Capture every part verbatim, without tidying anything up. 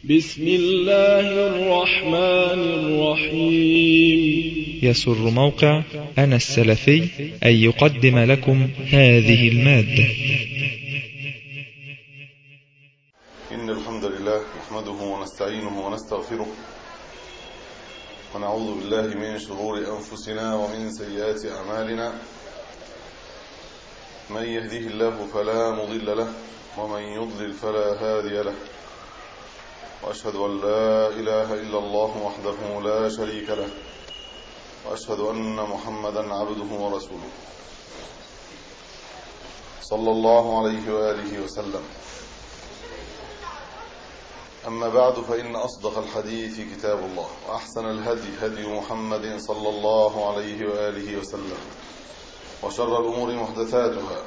بسم الله الرحمن الرحيم. يسر موقع أنا السلفي أن يقدم لكم هذه المادة. إن الحمد لله نحمده ونستعينه ونستغفره ونعوذ بالله من شرور أنفسنا ومن سيئات أعمالنا. من يهده الله فلا مضل له ومن يضلل فلا هادي له، وأشهد أن لا إله إلا الله وحده لا شريك له، وأشهد أن محمدا عبده ورسوله صلى الله عليه وآله وسلم. أما بعد، فإن أصدق الحديث كتاب الله، وأحسن الهدي هدي محمد صلى الله عليه وآله وسلم، وشر الأمور محدثاتها،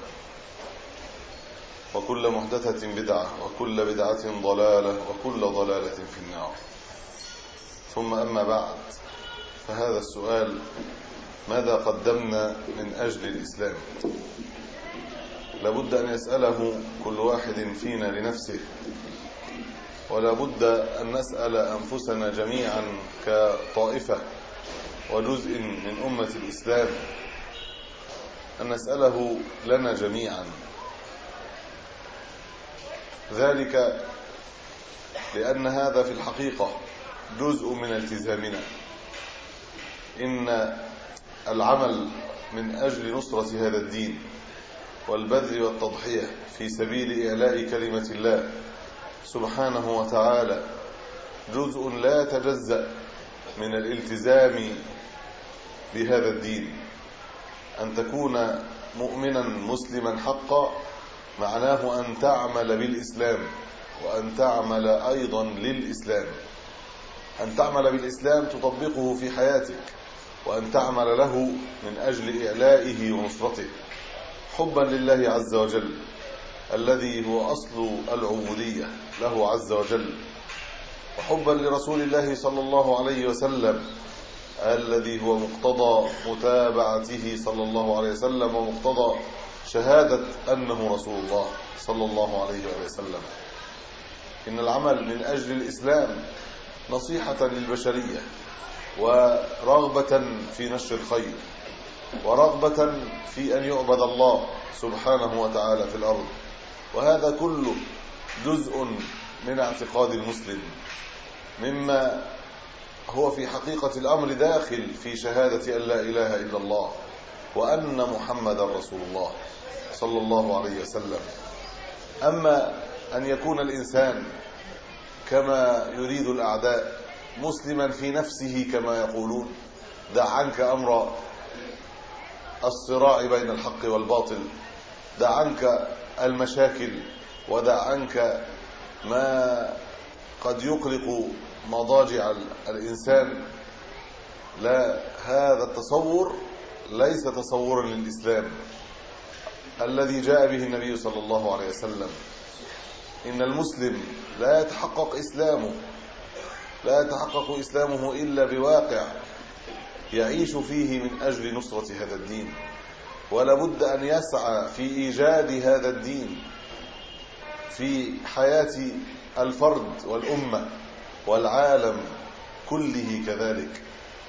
وكل محدثة بدعة، وكل بدعة ضلالة، وكل ضلالة في النار. ثم أما بعد، فهذا السؤال: ماذا قدمنا من أجل الإسلام؟ لابد أن يسأله كل واحد فينا لنفسه، ولا بد أن نسأل أنفسنا جميعا كطائفة وجزء من أمة الإسلام، أن نسأله لنا جميعا. ذلك لأن هذا في الحقيقة جزء من التزامنا. إن العمل من أجل نصرة هذا الدين والبذل والتضحية في سبيل إعلاء كلمة الله سبحانه وتعالى جزء لا يتجزأ من الالتزام بهذا الدين. أن تكون مؤمنا مسلما حقا معناه أن تعمل بالإسلام، وأن تعمل أيضا للإسلام، أن تعمل بالإسلام تطبقه في حياتك، وأن تعمل له من أجل إعلائه ونصرته، حبا لله عز وجل الذي هو أصل العبودية له عز وجل، وحبا لرسول الله صلى الله عليه وسلم الذي هو مقتضى متابعته صلى الله عليه وسلم ومقتضى شهادة أنه رسول الله صلى الله عليه وسلم. إن العمل من أجل الإسلام نصيحة للبشرية، ورغبة في نشر الخير، ورغبة في أن يعبد الله سبحانه وتعالى في الأرض، وهذا كله جزء من اعتقاد المسلم، مما هو في حقيقة الأمر داخل في شهادة أن لا إله إلا الله وأن محمد رسول الله صلى الله عليه وسلم. أما أن يكون الإنسان كما يريد الأعداء مسلما في نفسه كما يقولون، دع عنك أمر الصراع بين الحق والباطل، دع عنك المشاكل، ودع عنك ما قد يقلق مضاجع الإنسان. لا، هذا التصور ليس تصورا للإسلام الذي جاء به النبي صلى الله عليه وسلم. إن المسلم لا يتحقق إسلامه لا يتحقق إسلامه إلا بواقع يعيش فيه من أجل نصرة هذا الدين، ولا بد أن يسعى في إيجاد هذا الدين في حياة الفرد والأمة والعالم كله كذلك.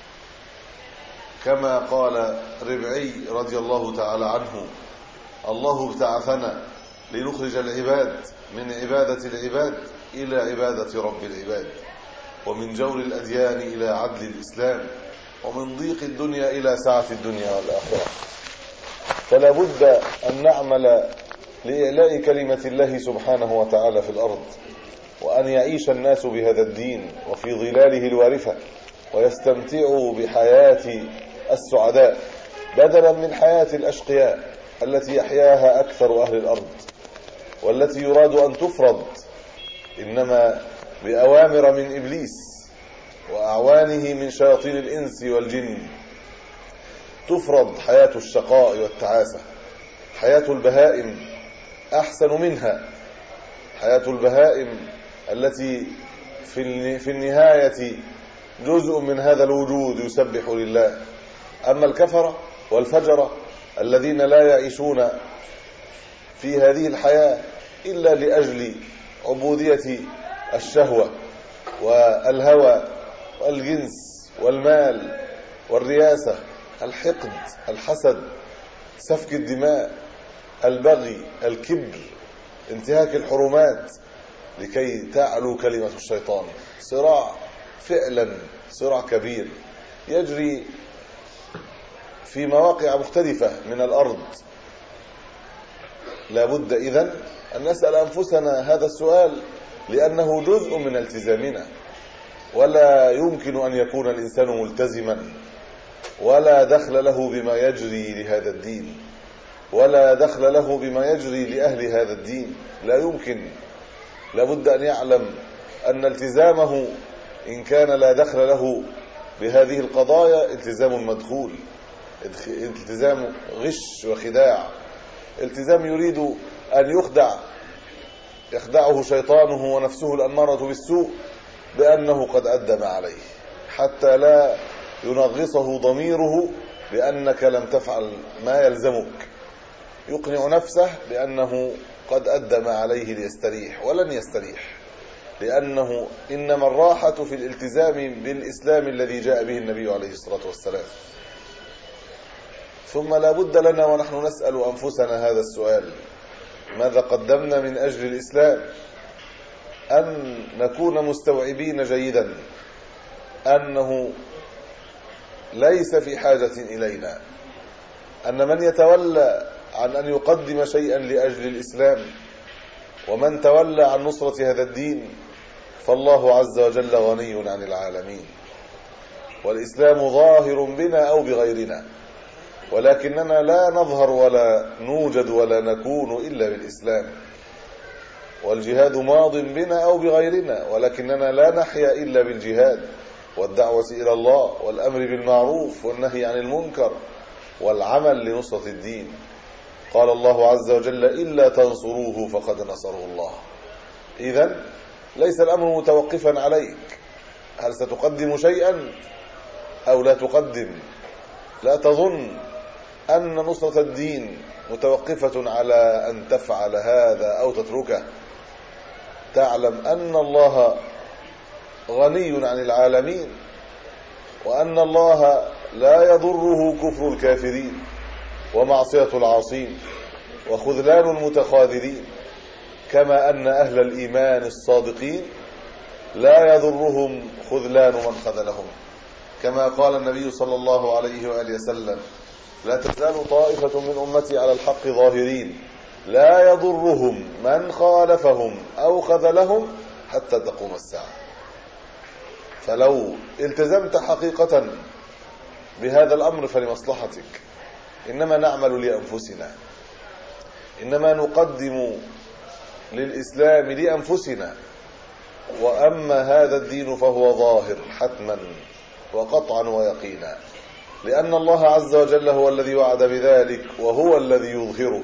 كما قال ربعي رضي الله تعالى عنه: الله ابتعثنا لنخرج العباد من عبادة العباد إلى عبادة رب العباد، ومن جور الأديان إلى عدل الإسلام، ومن ضيق الدنيا إلى سعة الدنيا والآخرة. فلا بد أن نعمل لإعلاء كلمة الله سبحانه وتعالى في الأرض، وأن يعيش الناس بهذا الدين وفي ظلاله الوارفة، ويستمتعوا بحياة السعداء بدلا من حياة الأشقياء التي يحياها أكثر أهل الأرض، والتي يراد أن تفرض إنما بأوامر من إبليس وأعوانه من شياطين الإنس والجن. تفرض حياة الشقاء والتعاسة. حياة البهائم أحسن منها، حياة البهائم التي في النهاية جزء من هذا الوجود يسبح لله. أما الكفرة والفجرة الذين لا يعيشون في هذه الحياة إلا لأجل عبودية الشهوة والهوى والجنس والمال والرياسة، الحقد، الحسد، سفك الدماء، البغي، الكبر، انتهاك الحرمات، لكي تعلو كلمة الشيطان. صراع، فعلا صراع كبير يجري في مواقع مختلفة من الأرض. لا بد إذن أن نسأل أنفسنا هذا السؤال، لأنه جزء من التزامنا، ولا يمكن أن يكون الإنسان ملتزما ولا دخل له بما يجري لهذا الدين، ولا دخل له بما يجري لأهل هذا الدين. لا يمكن. لا بد أن يعلم أن التزامه إن كان لا دخل له بهذه القضايا التزام مدخول، التزام غش وخداع، التزام يريد أن يخدع يخدعه شيطانه ونفسه الأمارة بالسوء بأنه قد أدى ما عليه، حتى لا ينغصه ضميره بأنك لم تفعل ما يلزمك. يقنع نفسه بأنه قد أدى ما عليه ليستريح، ولن يستريح، لأنه إنما الراحة في الالتزام بالإسلام الذي جاء به النبي عليه الصلاة والسلام. ثم لا بد لنا ونحن نسأل أنفسنا هذا السؤال: ماذا قدمنا من أجل الإسلام؟ أن نكون مستوعبين جيدا أنه ليس في حاجة إلينا، أن من يتولى عن أن يقدم شيئا لأجل الإسلام ومن تولى عن نصرة هذا الدين فالله عز وجل غني عن العالمين، والإسلام ظاهر بنا أو بغيرنا، ولكننا لا نظهر ولا نوجد ولا نكون إلا بالإسلام. والجهاد ماض بنا أو بغيرنا، ولكننا لا نحيا إلا بالجهاد والدعوة إلى الله والأمر بالمعروف والنهي عن المنكر والعمل لنصرة الدين. قال الله عز وجل: إلا تنصروه فقد نصره الله. إذن ليس الأمر متوقفا عليك، هل ستقدم شيئا أو لا تقدم. لا تظن أن نصرة الدين متوقفة على أن تفعل هذا أو تتركه. تعلم أن الله غني عن العالمين، وأن الله لا يضره كفر الكافرين ومعصية العاصين وخذلان المتخاذلين، كما أن أهل الإيمان الصادقين لا يضرهم خذلان من خذلهم، كما قال النبي صلى الله عليه وآله وسلم: لا تزال طائفة من أمتي على الحق ظاهرين لا يضرهم من خالفهم أو خذلهم حتى تقوم الساعة. فلو التزمت حقيقة بهذا الأمر فلمصلحتك. إنما نعمل لأنفسنا، إنما نقدم للإسلام لأنفسنا، وأما هذا الدين فهو ظاهر حتما وقطعا ويقينا، لأن الله عز وجل هو الذي وعد بذلك، وهو الذي يظهره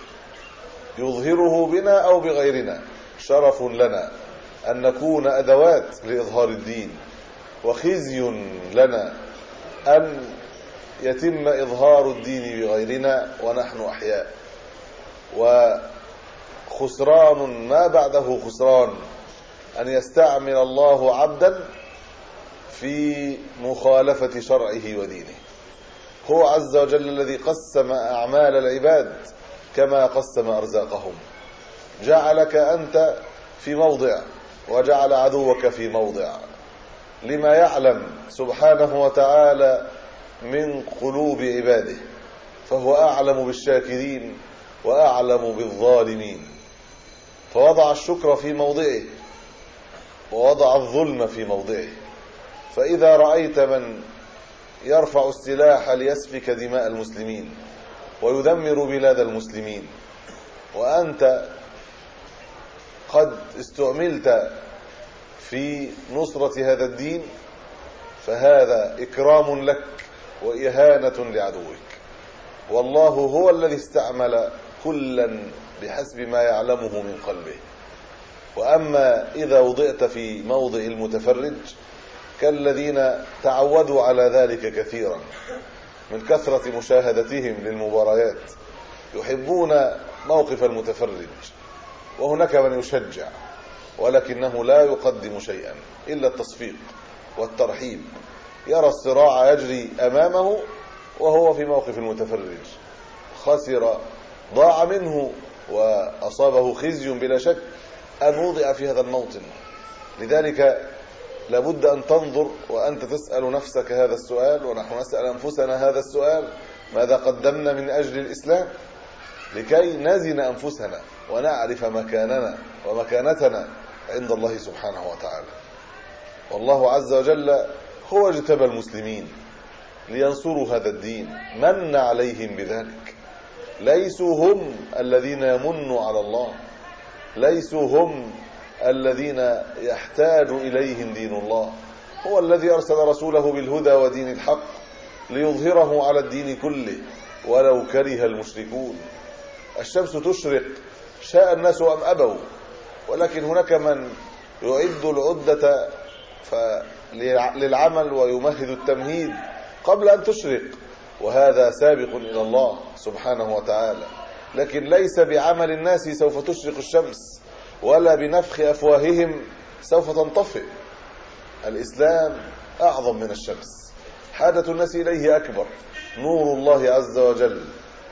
يظهره بنا أو بغيرنا. شرف لنا أن نكون أدوات لإظهار الدين، وخزي لنا أن يتم إظهار الدين بغيرنا ونحن أحياء، وخسران ما بعده خسران أن يستعمل الله عبدا في مخالفة شرعه ودينه. هو عز وجل الذي قسم أعمال العباد كما قسم أرزاقهم، جعلك أنت في موضع وجعل عدوك في موضع، لما يعلم سبحانه وتعالى من قلوب عباده، فهو أعلم بالشاكرين وأعلم بالظالمين، فوضع الشكر في موضعه ووضع الظلم في موضعه. فإذا رأيت من يرفع السلاح ليسفك دماء المسلمين ويدمر بلاد المسلمين، وأنت قد استعملت في نصرة هذا الدين، فهذا إكرام لك وإهانة لعدوك. والله هو الذي استعمل كلا بحسب ما يعلمه من قلبه. وأما إذا وضعت في موضع المتفرج كالذين تعودوا على ذلك كثيرا من كثرة مشاهدتهم للمباريات، يحبون موقف المتفرج، وهناك من يشجع ولكنه لا يقدم شيئا إلا التصفيق والترحيب. يرى الصراع يجري أمامه وهو في موقف المتفرج، خسر، ضاع منه وأصابه خزي بلا شك أن وضع في هذا الموطن. لذلك لابد أن تنظر وأنت تسأل نفسك هذا السؤال، ونحن نسأل أنفسنا هذا السؤال: ماذا قدمنا من أجل الإسلام؟ لكي نزن أنفسنا ونعرف مكاننا ومكانتنا عند الله سبحانه وتعالى. والله عز وجل هو اجتبى المسلمين لينصروا هذا الدين، من عليهم بذلك. ليسوا هم الذين يمنوا على الله، ليسوا هم الذين يحتاج إليهم دين الله. هو الذي أرسل رسوله بالهدى ودين الحق ليظهره على الدين كله ولو كره المشركون. الشمس تشرق شاء الناس أم أبوا، ولكن هناك من يعد العدة للعمل ويمهد التمهيد قبل أن تشرق، وهذا سابق إلى الله سبحانه وتعالى. لكن ليس بعمل الناس سوف تشرق الشمس، ولا بنفخ أفواههم سوف تنطفئ. الإسلام أعظم من الشمس، حاجة الناس إليه أكبر. نور الله عز وجل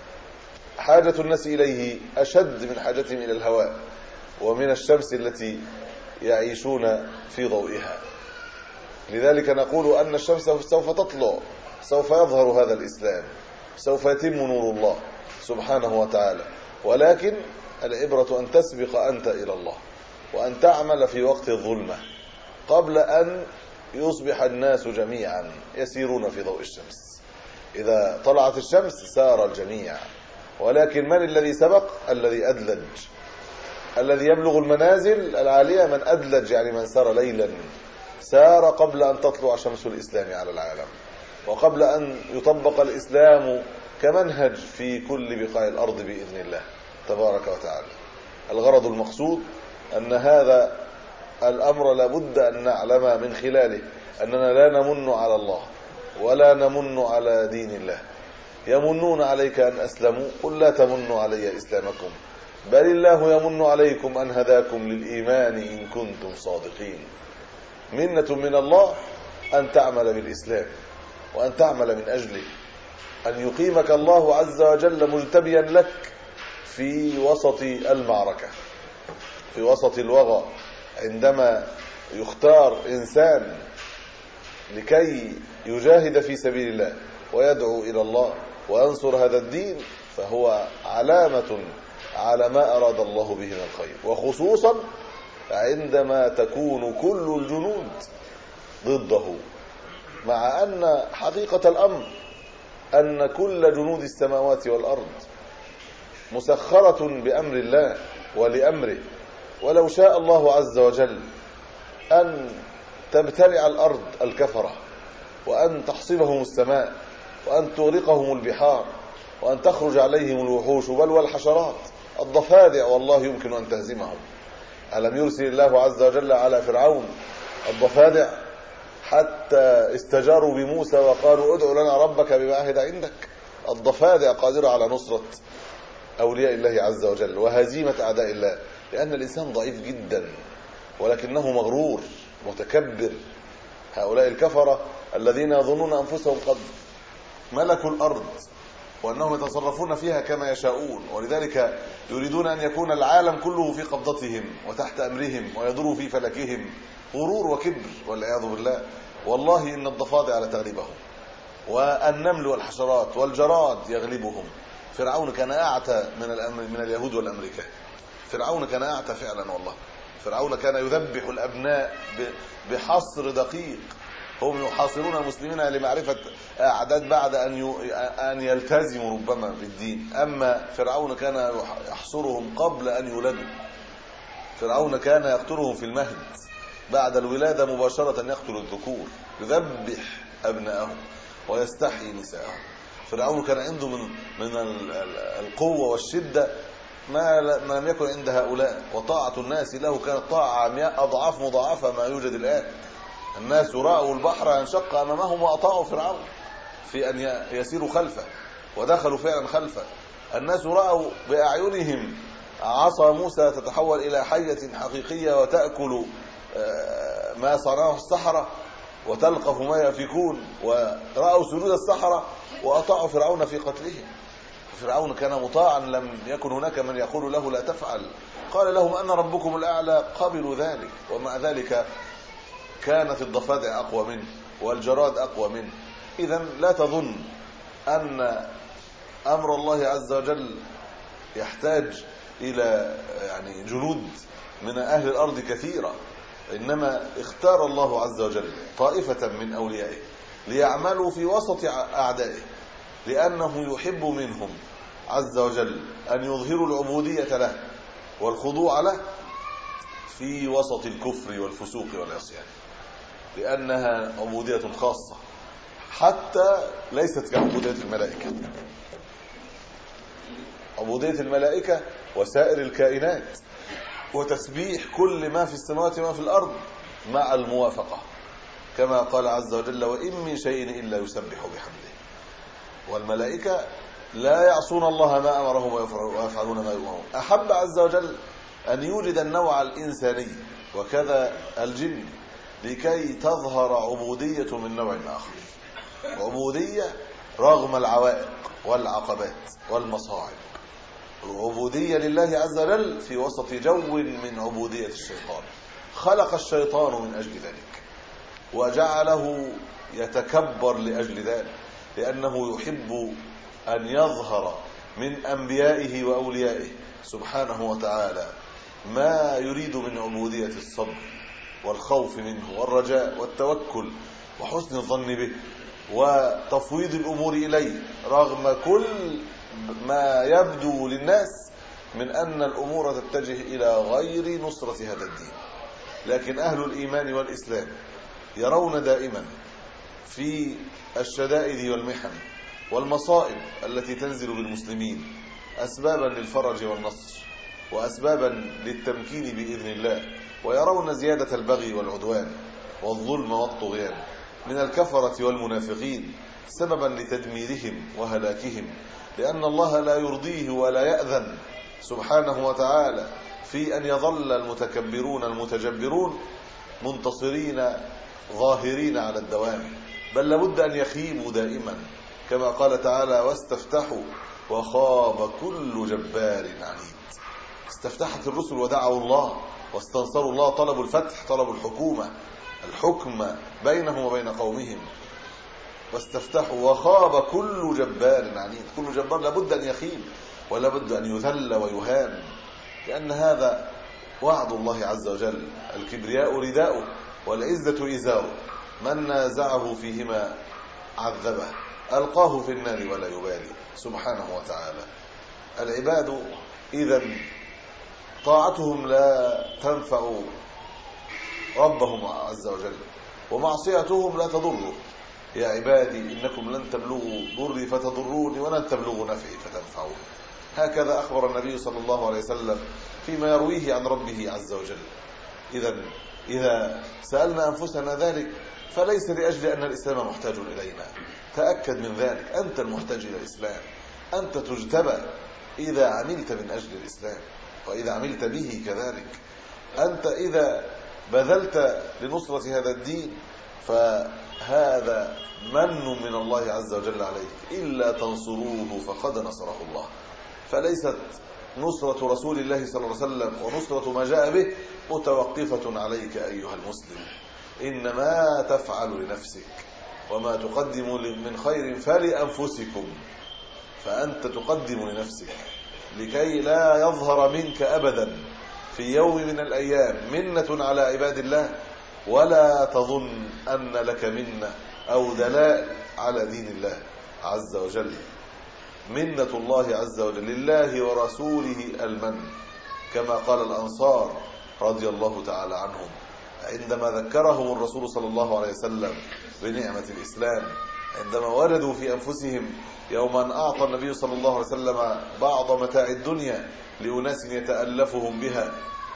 حاجة الناس إليه أشد من حاجتهم إلى الهواء ومن الشمس التي يعيشون في ضوئها. لذلك نقول أن الشمس سوف تطلع، سوف يظهر هذا الإسلام، سوف يتم نور الله سبحانه وتعالى. ولكن العبرة أن تسبق أنت إلى الله، وأن تعمل في وقت الظلمة قبل أن يصبح الناس جميعا يسيرون في ضوء الشمس. إذا طلعت الشمس سار الجميع، ولكن من الذي سبق؟ الذي أدلج، الذي يبلغ المنازل العالية من أدلج، يعني من سار ليلا، سار قبل أن تطلع شمس الإسلام على العالم، وقبل أن يطبق الإسلام كمنهج في كل بقاع الأرض بإذن الله تبارك وتعالى. الغرض المقصود أن هذا الأمر لابد أن نعلم من خلاله أننا لا نمن على الله ولا نمن على دين الله. يمنون عليك أن أسلموا، قل لا تمنوا علي إسلامكم، بل الله يمن عليكم أن هداكم للإيمان إن كنتم صادقين. منة من الله أن تعمل بالإسلام وأن تعمل من أجله، أن يقيمك الله عز وجل مجتبيا لك في وسط المعركة، في وسط الوغى. عندما يختار إنسان لكي يجاهد في سبيل الله ويدعو إلى الله وينصر هذا الدين، فهو علامة على ما أراد الله به من الخير، وخصوصا عندما تكون كل الجنود ضده، مع أن حقيقة الأمر أن كل جنود السماوات والأرض مسخرة بأمر الله ولأمره. ولو شاء الله عز وجل أن تبتلع الأرض الكفرة، وأن تحصبهم السماء، وأن تغرقهم البحار، وأن تخرج عليهم الوحوش بل والحشرات، الضفادع والله يمكن أن تهزمهم. ألم يرسل الله عز وجل على فرعون الضفادع حتى استجاروا بموسى وقالوا ادع لنا ربك بما عهد عندك؟ الضفادع قادرة على نصرة أولياء الله عز وجل وهزيمة أعداء الله، لأن الإنسان ضعيف جدا ولكنه مغرور متكبر. هؤلاء الكفرة الذين يظنون أنفسهم قد ملكوا الأرض وأنهم يتصرفون فيها كما يشاءون، ولذلك يريدون أن يكون العالم كله في قبضتهم وتحت أمرهم ويدوروا في فلكهم. غرور وكبر والعياذ بالله. والله إن الضفادع لتغلبهم، والنمل والحشرات والجراد يغلبهم. فرعون كان أعتى من من اليهود والأمريكان. فرعون كان أعتى فعلا والله. فرعون كان يذبح الأبناء بحصر دقيق. هم يحاصرون المسلمين لمعرفة أعداد بعد أن أن يلتزموا ربما بالدين، أما فرعون كان يحصرهم قبل أن يولدوا. فرعون كان يقتلهم في المهد، بعد الولادة مباشرة يقتل الذكور، يذبح أبنائهم ويستحيي نساءهم. فرعون كان عنده من من القوة والشدة ما لم يكن عند هؤلاء، وطاعة الناس له كانت طاعة أضعاف مضاعفة ما يوجد الآن. الناس رأوا البحر ينشق أمامهم وأطاعوا فرعون في أن يسيروا خلفه ودخلوا فعلا خلفه. الناس رأوا بأعينهم عصا موسى تتحول إلى حية حقيقية وتأكل ما صنعه السحرة وتلقف ما يفكون، ورأوا سجود السحرة وأطاعوا فرعون في قتلهم. فرعون كان مطاعا، لم يكن هناك من يقول له لا تفعل. قال لهم أنا ربكم الأعلى، قبلوا ذلك، ومع ذلك كانت الضفادع أقوى منه والجراد أقوى منه. إذن لا تظن أن أمر الله عز وجل يحتاج إلى يعني جنود من أهل الأرض كثيرة، إنما اختار الله عز وجل طائفة من أوليائه ليعملوا في وسط أعدائه، لأنه يحب منهم عز وجل أن يظهروا العبودية له والخضوع له في وسط الكفر والفسوق والعصيان، لأنها عبودية خاصة حتى ليست كعبودية الملائكة. عبودية الملائكة وسائر الكائنات وتسبيح كل ما في السماوات وما في الأرض مع الموافقة، كما قال عز وجل وإن من شيء إلا يسبح بحمده. والملائكة لا يعصون الله ما أمرهم ويفعلون ما يؤمرون. أحب عز وجل أن يوجد النوع الإنساني وكذا الجن لكي تظهر عبودية من نوع آخر، عبودية رغم العوائق والعقبات والمصاعب، عبودية لله عز وجل في وسط جو من عبودية الشيطان. خلق الشيطان من أجل ذلك وجعله يتكبر لأجل ذلك، لأنه يحب أن يظهر من أنبيائه وأوليائه سبحانه وتعالى ما يريد من عبودية الصبر والخوف منه والرجاء والتوكل وحسن الظن به وتفويض الأمور إليه، رغم كل ما يبدو للناس من أن الأمور تتجه إلى غير نصرة هذا الدين. لكن أهل الإيمان والإسلام يرون دائما في الشدائد والمحن والمصائب التي تنزل بالمسلمين أسبابا للفرج والنصر وأسبابا للتمكين بإذن الله، ويرون زيادة البغي والعدوان والظلم والطغيان من الكفرة والمنافقين سببا لتدميرهم وهلاكهم، لأن الله لا يرضيه ولا يأذن سبحانه وتعالى في أن يظل المتكبرون المتجبرون منتصرين ظاهرين على الدوام، بل لابد أن يخيبوا دائما، كما قال تعالى واستفتحوا وخاب كل جبار عنيد. استفتحت الرسل ودعوا الله واستنصروا الله، طلبوا الفتح، طلبوا الحكومة، الحكم بينهم وبين قومهم، واستفتحوا وخاب كل جبار عنيد. كل جبار لابد أن يخيب ولابد أن يذل ويهان، لأن هذا وعد الله عز وجل، الكبرياء رداؤه والعزة إزاره، من نازعه فيهما عذبه ألقاه في النار ولا يبالي سبحانه وتعالى. العباد إذا طاعتهم لا تنفع ربهم عز وجل ومعصيتهم لا تضره. يا عبادي إنكم لن تبلغوا ضري فتضروني ولن تبلغوا نفعي فتنفعون. هكذا أخبر النبي صلى الله عليه وسلم فيما يرويه عن ربه عز وجل. إذا إذا سألنا أنفسنا ذلك فليس لأجل أن الإسلام محتاج إلينا، تأكد من ذلك، أنت المحتاج إلى الإسلام، أنت تجتبى إذا عملت من أجل الإسلام وإذا عملت به كذلك. أنت إذا بذلت لنصرة هذا الدين فهذا من من الله عز وجل عليك، إلا تنصروه فقد نصره الله. فليست نصرة رسول الله صلى الله عليه وسلم ونصرة ما جاء به متوقفة عليك أيها المسلم، إنما تفعل لنفسك، وما تقدم من خير فلأنفسكم، فأنت تقدم لنفسك لكي لا يظهر منك أبدا في يوم من الأيام منة على عباد الله، ولا تظن أن لك منة أو دلائل على دين الله عز وجل. منة الله عز وجل لله ورسوله المن، كما قال الأنصار رضي الله تعالى عنهم عندما ذكرهم الرسول صلى الله عليه وسلم بنعمة الإسلام، عندما وردوا في أنفسهم يوما أعطى النبي صلى الله عليه وسلم بعض متاع الدنيا لأناس يتألفهم بها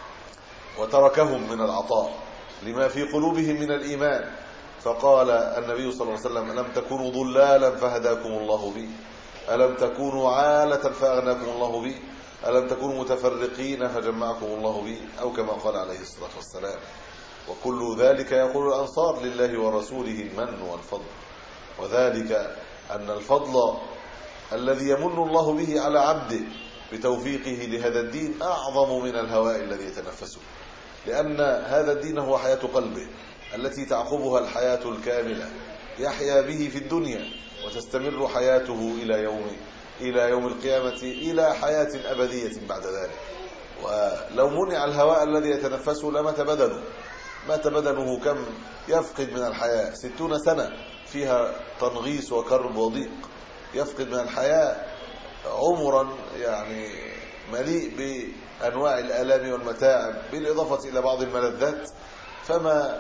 وتركهم من العطاء لما في قلوبهم من الإيمان، فقال النبي صلى الله عليه وسلم ألم تكونوا ضلالا فهداكم الله بي، ألم تكونوا عالة فأغناكم الله بي، ألم تكونوا متفرقين فجمعكم الله به، أو كما قال عليه الصلاة والسلام. وكل ذلك يقول الأنصار لله ورسوله المن والفضل، وذلك أن الفضل الذي يمن الله به على عبده بتوفيقه لهذا الدين أعظم من الهواء الذي يتنفسه، لأن هذا الدين هو حياة قلبه التي تعقبها الحياة الكاملة، يحيا به في الدنيا وتستمر حياته إلى يوم إلى يوم القيامة، إلى حياة أبدية بعد ذلك. ولو منع الهواء الذي يتنفسه لمات بدنه، مات بدنه كم يفقد من الحياة؟ ستون سنة فيها تنغيص وكرب وضيق، يفقد من الحياة عمرا يعني مليء بأنواع الآلام والمتاعب بالإضافة إلى بعض الملذات. فما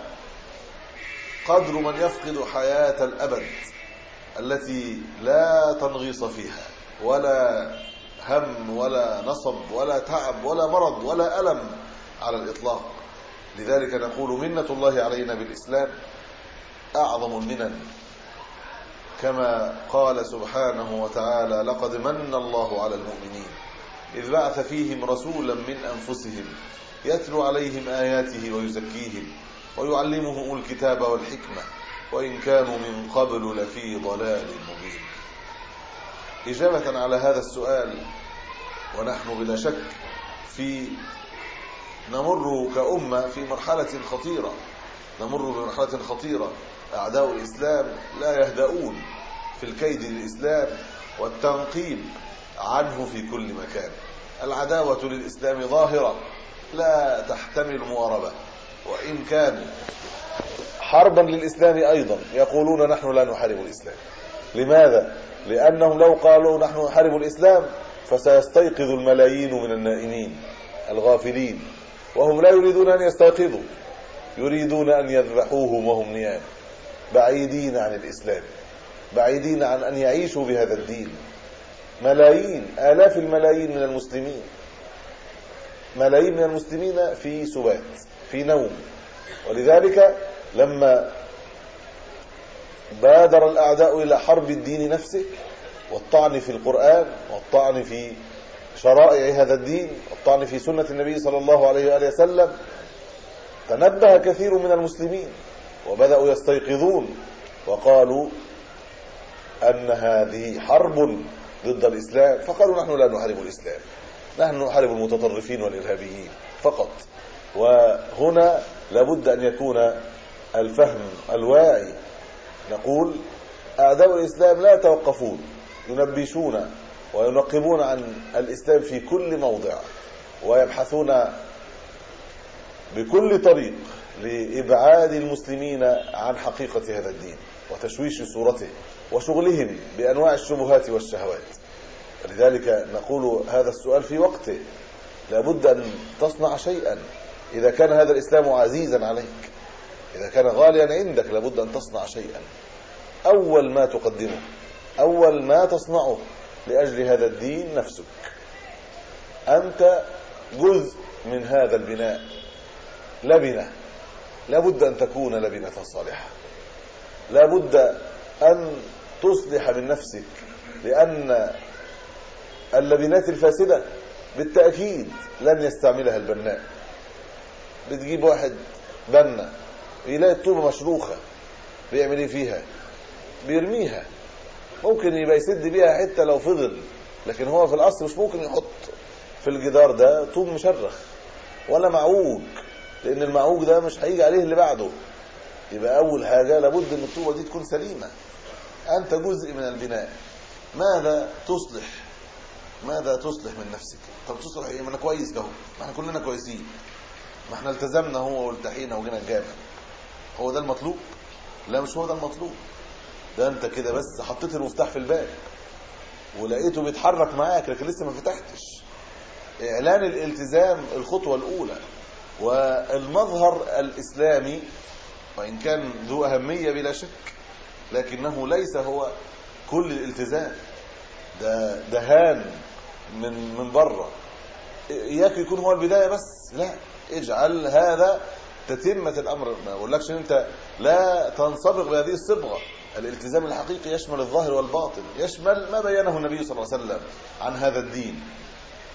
قدر من يفقد حياة الأبد التي لا تنغيص فيها ولا هم ولا نصب ولا تعب ولا مرض ولا ألم على الإطلاق. لذلك نقول منة الله علينا بالإسلام أعظم المنن، كما قال سبحانه وتعالى: لقد من الله على المؤمنين إذ بعث فيهم رسولا من أنفسهم يتلو عليهم آياته ويزكيهم ويعلمهم الكتاب والحكمة وإن كانوا من قبل لفي ضلال مبين. إجابة على هذا السؤال، ونحن بلا شك في نمر كأمة في مرحلة خطيرة، نمر بمرحلة خطيرة. أعداء الإسلام لا يهدؤون في الكيد للإسلام والتنقيب عنه في كل مكان. العداوة للإسلام ظاهرة لا تحتمل مواربة، وإن كان حربا للإسلام أيضا يقولون نحن لا نحارب الإسلام. لماذا؟ لأنهم لو قالوا نحن نحارب الإسلام فسيستيقظ الملايين من النائمين الغافلين، وهم لا يريدون أن يستيقظوا، يريدون أن يذبحوهم وهم نيام، بعيدين عن الإسلام، بعيدين عن أن يعيشوا بهذا الدين. ملايين، آلاف الملايين من المسلمين، ملايين من المسلمين في سبات، في نوم. ولذلك لما بادر الأعداء إلى حرب الدين نفسه والطعن في القرآن والطعن في شرائع هذا الدين والطعن في سنة النبي صلى الله عليه وآله وسلم، تنبه كثير من المسلمين وبدأوا يستيقظون وقالوا أن هذه حرب ضد الإسلام، فقالوا نحن لا نحارب الإسلام، نحن نحارب المتطرفين والإرهابيين فقط. وهنا لابد أن يكون الفهم الواعي. نقول أعداء الإسلام لا يتوقفون، ينبشون وينقبون عن الإسلام في كل موضع، ويبحثون بكل طريق لإبعاد المسلمين عن حقيقة هذا الدين وتشويش صورته، وشغلهم بأنواع الشبهات والشهوات. لذلك نقول هذا السؤال في وقته، لابد أن تصنع شيئا. إذا كان هذا الإسلام عزيزا عليك، إذا كان غاليا عندك، لابد أن تصنع شيئا. أول ما تقدمه، أول ما تصنعه لأجل هذا الدين نفسك. أنت جزء من هذا البناء، لبنة، لابد أن تكون لبنة صالحة، لابد أن تصلح من نفسك، لأن اللبنات الفاسدة بالتأكيد لن يستعملها البناء. بتجيب واحد بنا يلاقي الطوبة مشروخة، بيعمل ايه فيها؟ بيرميها. ممكن يبقى يسد بيها حتة لو فضل، لكن هو في الأصل مش ممكن يحط في الجدار ده طوب مشرخ ولا معوج، لأن المعوج ده مش هيجي عليه اللي بعده. يبقى أول حاجة لابد أن الطوبة دي تكون سليمة. أنت جزء من البناء. ماذا تصلح؟ ماذا تصلح من نفسك؟ طب تصلح ايه؟ ما انا كويس اهو، ما احنا كلنا كويسين، ما احنا التزمنا هو والتحينا وجينا الجامع. هو ده المطلوب؟ لا، مش هو ده المطلوب. ده انت كده بس حطيت المفتاح في الباب ولقيته بيتحرك معاك، لكن لسه ما فتحتش. اعلان الالتزام الخطوة الاولى، والمظهر الاسلامي وان كان ذو اهمية بلا شك، لكنه ليس هو كل الالتزام. ده دهان من من بره. اياك يكون هو البدايه بس، لا، اجعل هذا تتمه الامر. ما اقولكش ان انت لا تنصبغ بهذه الصبغه. الالتزام الحقيقي يشمل الظاهر والباطن، يشمل ما بينه النبي صلى الله عليه وسلم عن هذا الدين،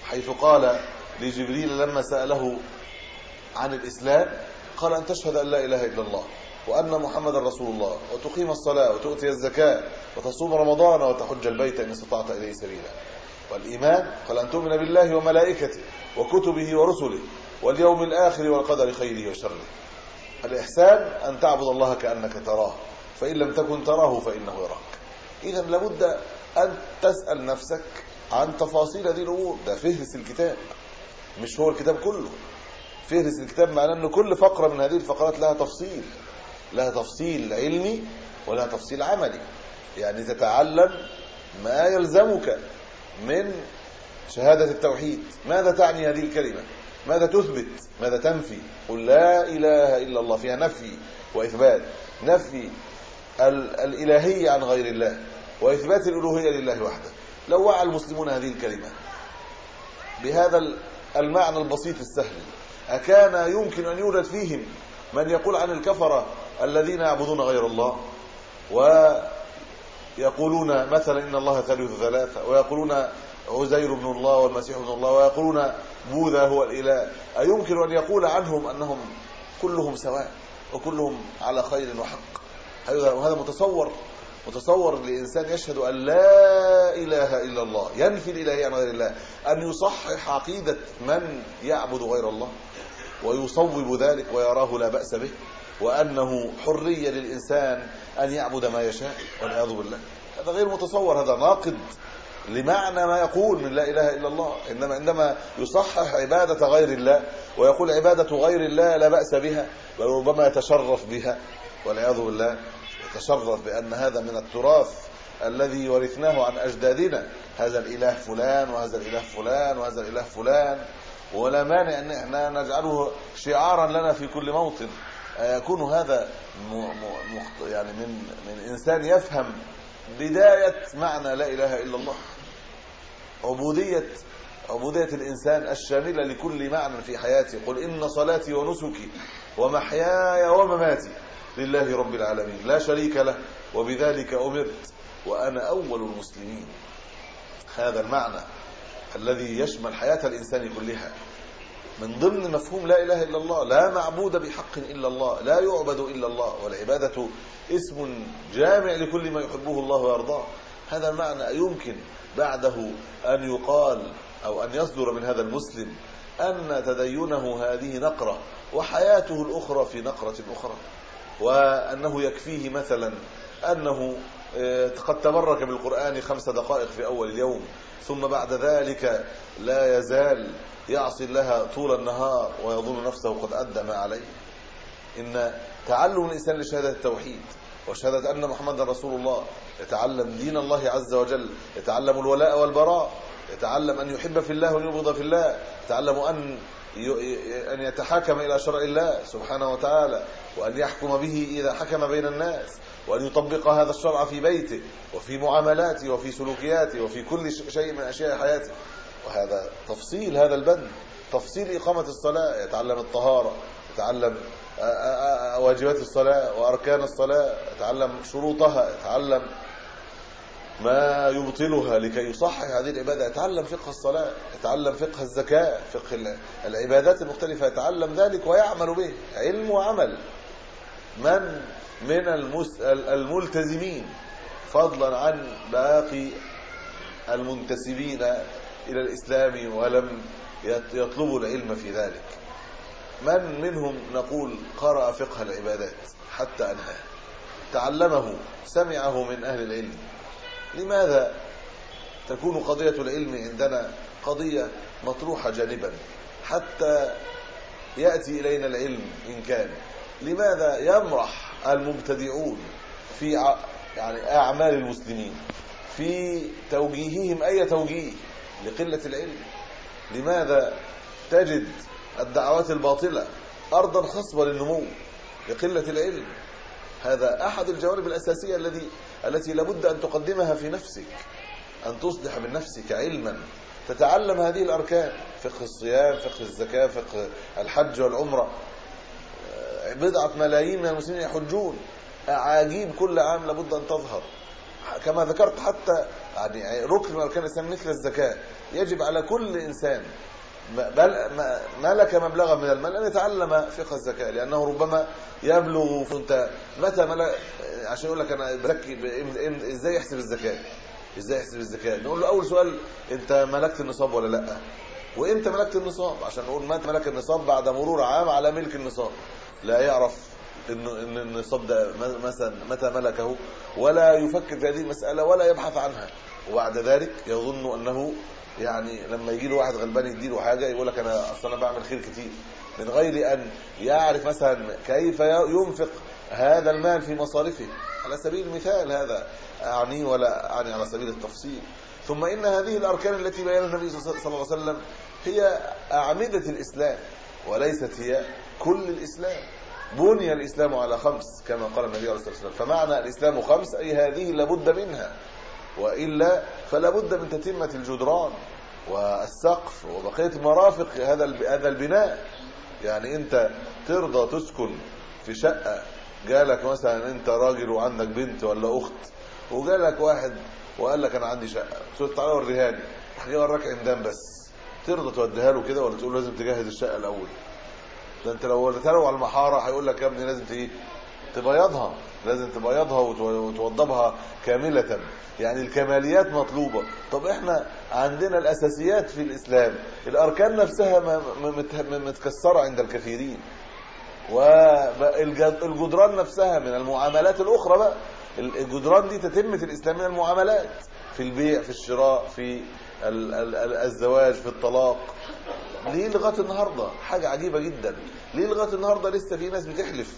حيث قال لجبريل لما سأله عن الإسلام قال أن تشهد أن لا إله إلا الله وأن محمد رسول الله وتقيم الصلاة وتؤتي الزكاة وتصوم رمضان وتحج البيت إن استطعت إليه سبيلا. والإيمان قال أن تؤمن بالله وملائكته وكتبه ورسله واليوم الآخر والقدر خيره وشره. الإحسان أن تعبد الله كأنك تراه فإن لم تكن تراه فإنه يراك. إذا لابد أن تسأل نفسك عن تفاصيل هذه الأمور. ده فهرس الكتاب، مش هو الكتاب كله. فهرس الكتاب معناه أن كل فقرة من هذه الفقرات لها تفصيل، لها تفصيل علمي ولها تفصيل عملي. يعني تتعلم ما يلزمك من شهادة التوحيد. ماذا تعني هذه الكلمة؟ ماذا تثبت؟ ماذا تنفي؟ قل لا إله إلا الله، فيها نفي وإثبات. نفي الإلهية عن غير الله وإثبات الألوهية لله وحده. لو وعى المسلمون هذه الكلمة بهذا المعنى البسيط السهل أكان يمكن أن يوجد فيهم من يقول عن الكفرة الذين يعبدون غير الله ويقولون مثلا إن الله ثالث ثلاثة، ويقولون عزير بن الله والمسيح ابن الله، ويقولون بوذا هو الإله، أيمكن أن يقول عنهم أنهم كلهم سواء وكلهم على خير وحق؟ وهذا متصور متصور لإنسان يشهد أن لا إله إلا الله، ينفي الإلهية عن غير الله، أن يصحح عقيدة من يعبد غير الله ويصوب ذلك ويراه لا بأس به، وأنه حرية للإنسان أن يعبد ما يشاء والعياذ بالله. هذا غير متصور، هذا ناقض لمعنى ما يقول من لا إله إلا الله. إنما عندما يصحح عبادة غير الله ويقول عبادة غير الله لا بأس بها، بل ربما يتشرف بها والعياذ بالله، يتشرف بأن هذا من التراث الذي ورثناه عن أجدادنا، هذا الإله فلان وهذا الإله فلان وهذا الإله فلان، ولا مانع أن احنا نجعله شعارا لنا في كل موطن. يكون هذا يعني من من إنسان يفهم بداية معنى لا إله إلا الله، عبودية عبودية الإنسان الشاملة لكل معنى في حياته. قل إن صلاتي ونسكي ومحياي ومماتي لله رب العالمين لا شريك له وبذلك أمرت وأنا أول المسلمين. هذا المعنى الذي يشمل حياة الإنسان كلها من ضمن مفهوم لا إله إلا الله. لا معبود بحق إلا الله، لا يعبد إلا الله، والعبادة اسم جامع لكل ما يحبه الله ويرضاه. هذا المعنى يمكن بعده أن يقال أو أن يصدر من هذا المسلم أن تدينه هذه نقرة وحياته الأخرى في نقرة أخرى، وأنه يكفيه مثلا أنه قد تبرك بالقرآن خمس دقائق في أول اليوم، ثم بعد ذلك لا يزال يعصي الله طول النهار ويظن نفسه قد أدى ما عليه. إن تعلم الإنسان لشهادة التوحيد وشهادة أن محمد رسول الله، يتعلم دين الله عز وجل، يتعلم الولاء والبراء، يتعلم أن يحب في الله ويبغض في الله، يتعلم أن أن يتحاكم إلى شرع الله سبحانه وتعالى، وأن يحكم به إذا حكم بين الناس، وأن يطبق هذا الشرع في بيته وفي معاملاته وفي سلوكياته وفي كل شيء من أشياء حياته. وهذا تفصيل هذا البند، تفصيل إقامة الصلاة، يتعلم الطهارة، يتعلم واجبات الصلاة وأركان الصلاة، يتعلم شروطها، يتعلم ما يبطلها لكي يصحح هذه العبادة، يتعلم فقه الصلاة، يتعلم فقه الزكاة، فقه العبادات المختلفة، يتعلم ذلك ويعمل به، علم وعمل. من من الملتزمين فضلا عن باقي المنتسبين إلى الإسلام ولم يطلبوا العلم في ذلك، من منهم نقول قرأ فقه العبادات حتى أنهاه، تعلمه، سمعه من أهل العلم؟ لماذا تكون قضية العلم عندنا قضية مطروحة جانبا حتى يأتي إلينا العلم إن كان؟ لماذا يمرح المبتدعون في يعني أعمال المسلمين في توجيههم أي توجيه لقلة العلم؟ لماذا تجد الدعوات الباطلة أرضا خصبة للنمو لقلة العلم؟ هذا أحد الجوانب الأساسية الذي التي لابد أن تقدمها في نفسك، أن تصلح من نفسك علما، تتعلم هذه الأركان، فقه الصيام، فقه الزكاة، فقه الحج والعمرة. بضعة ملايين من المسلمين يحجون، أعاجيب كل عام لابد أن تظهر، كما ذكرت حتى يعني ركن من اركان الاسلام مثل الزكاه يجب على كل انسان بل ملك مبلغا من المال ان يتعلم فقه الزكاه، لانه ربما يبلغ انت متى ملك عشان يقول لك انا بزكي ازاي يحسب الزكاه، ازاي يحسب الزكاه. نقول له اول سؤال انت ملكت النصاب ولا لا، وامتى ملكت النصاب، عشان نقول متى ملك النصاب بعد مرور عام على ملك النصاب. لا يعرف انه ان النصاب ده مثلا متى ملكه ولا يفكر في هذه المساله ولا يبحث عنها، وبعد ذلك يظن انه يعني لما يجي له واحد غلبان يديله حاجه يقول لك انا اصلا انا بعمل خير كتير، من غير ان يعرف مثلا كيف ينفق هذا المال في مصارفه على سبيل المثال. هذا اعني ولا اعني على سبيل التفصيل. ثم ان هذه الاركان التي بينها النبي صلى الله عليه وسلم هي اعمده الاسلام وليست هي كل الاسلام. بني الاسلام على خمس كما قال النبي عليه الصلاه والسلام، فمعنى الاسلام خمس اي هذه لابد منها، والا فلا بد من تتمه الجدران والسقف وبقيه مرافق هذا هذا البناء. يعني انت ترضى تسكن في شقه جالك مثلا انت راجل وعندك بنت ولا اخت وجالك واحد وقال لك انا عندي شقه، قلت تعالى وريها لي، راح جاي وراك عمدان بس، ترضى توديها له كده ولا تقول لازم تجهز الشقه الاول؟ ده انت لو وريتها له على المحاره هيقول لك يا ابني لازم ايه تبيضها، لازم تبيضها وتوضبها كامله، يعني الكماليات مطلوبه. طب احنا عندنا الاساسيات في الاسلام، الاركان نفسها متكسره عند الكثيرين، والجدران نفسها من المعاملات الاخرى بقى، الجدران دي تتمه الاسلام من المعاملات في البيع في الشراء في الزواج في الطلاق. ليه لغايه النهارده حاجه عجيبه جدا، ليه لغايه النهارده لسه في ناس بتحلف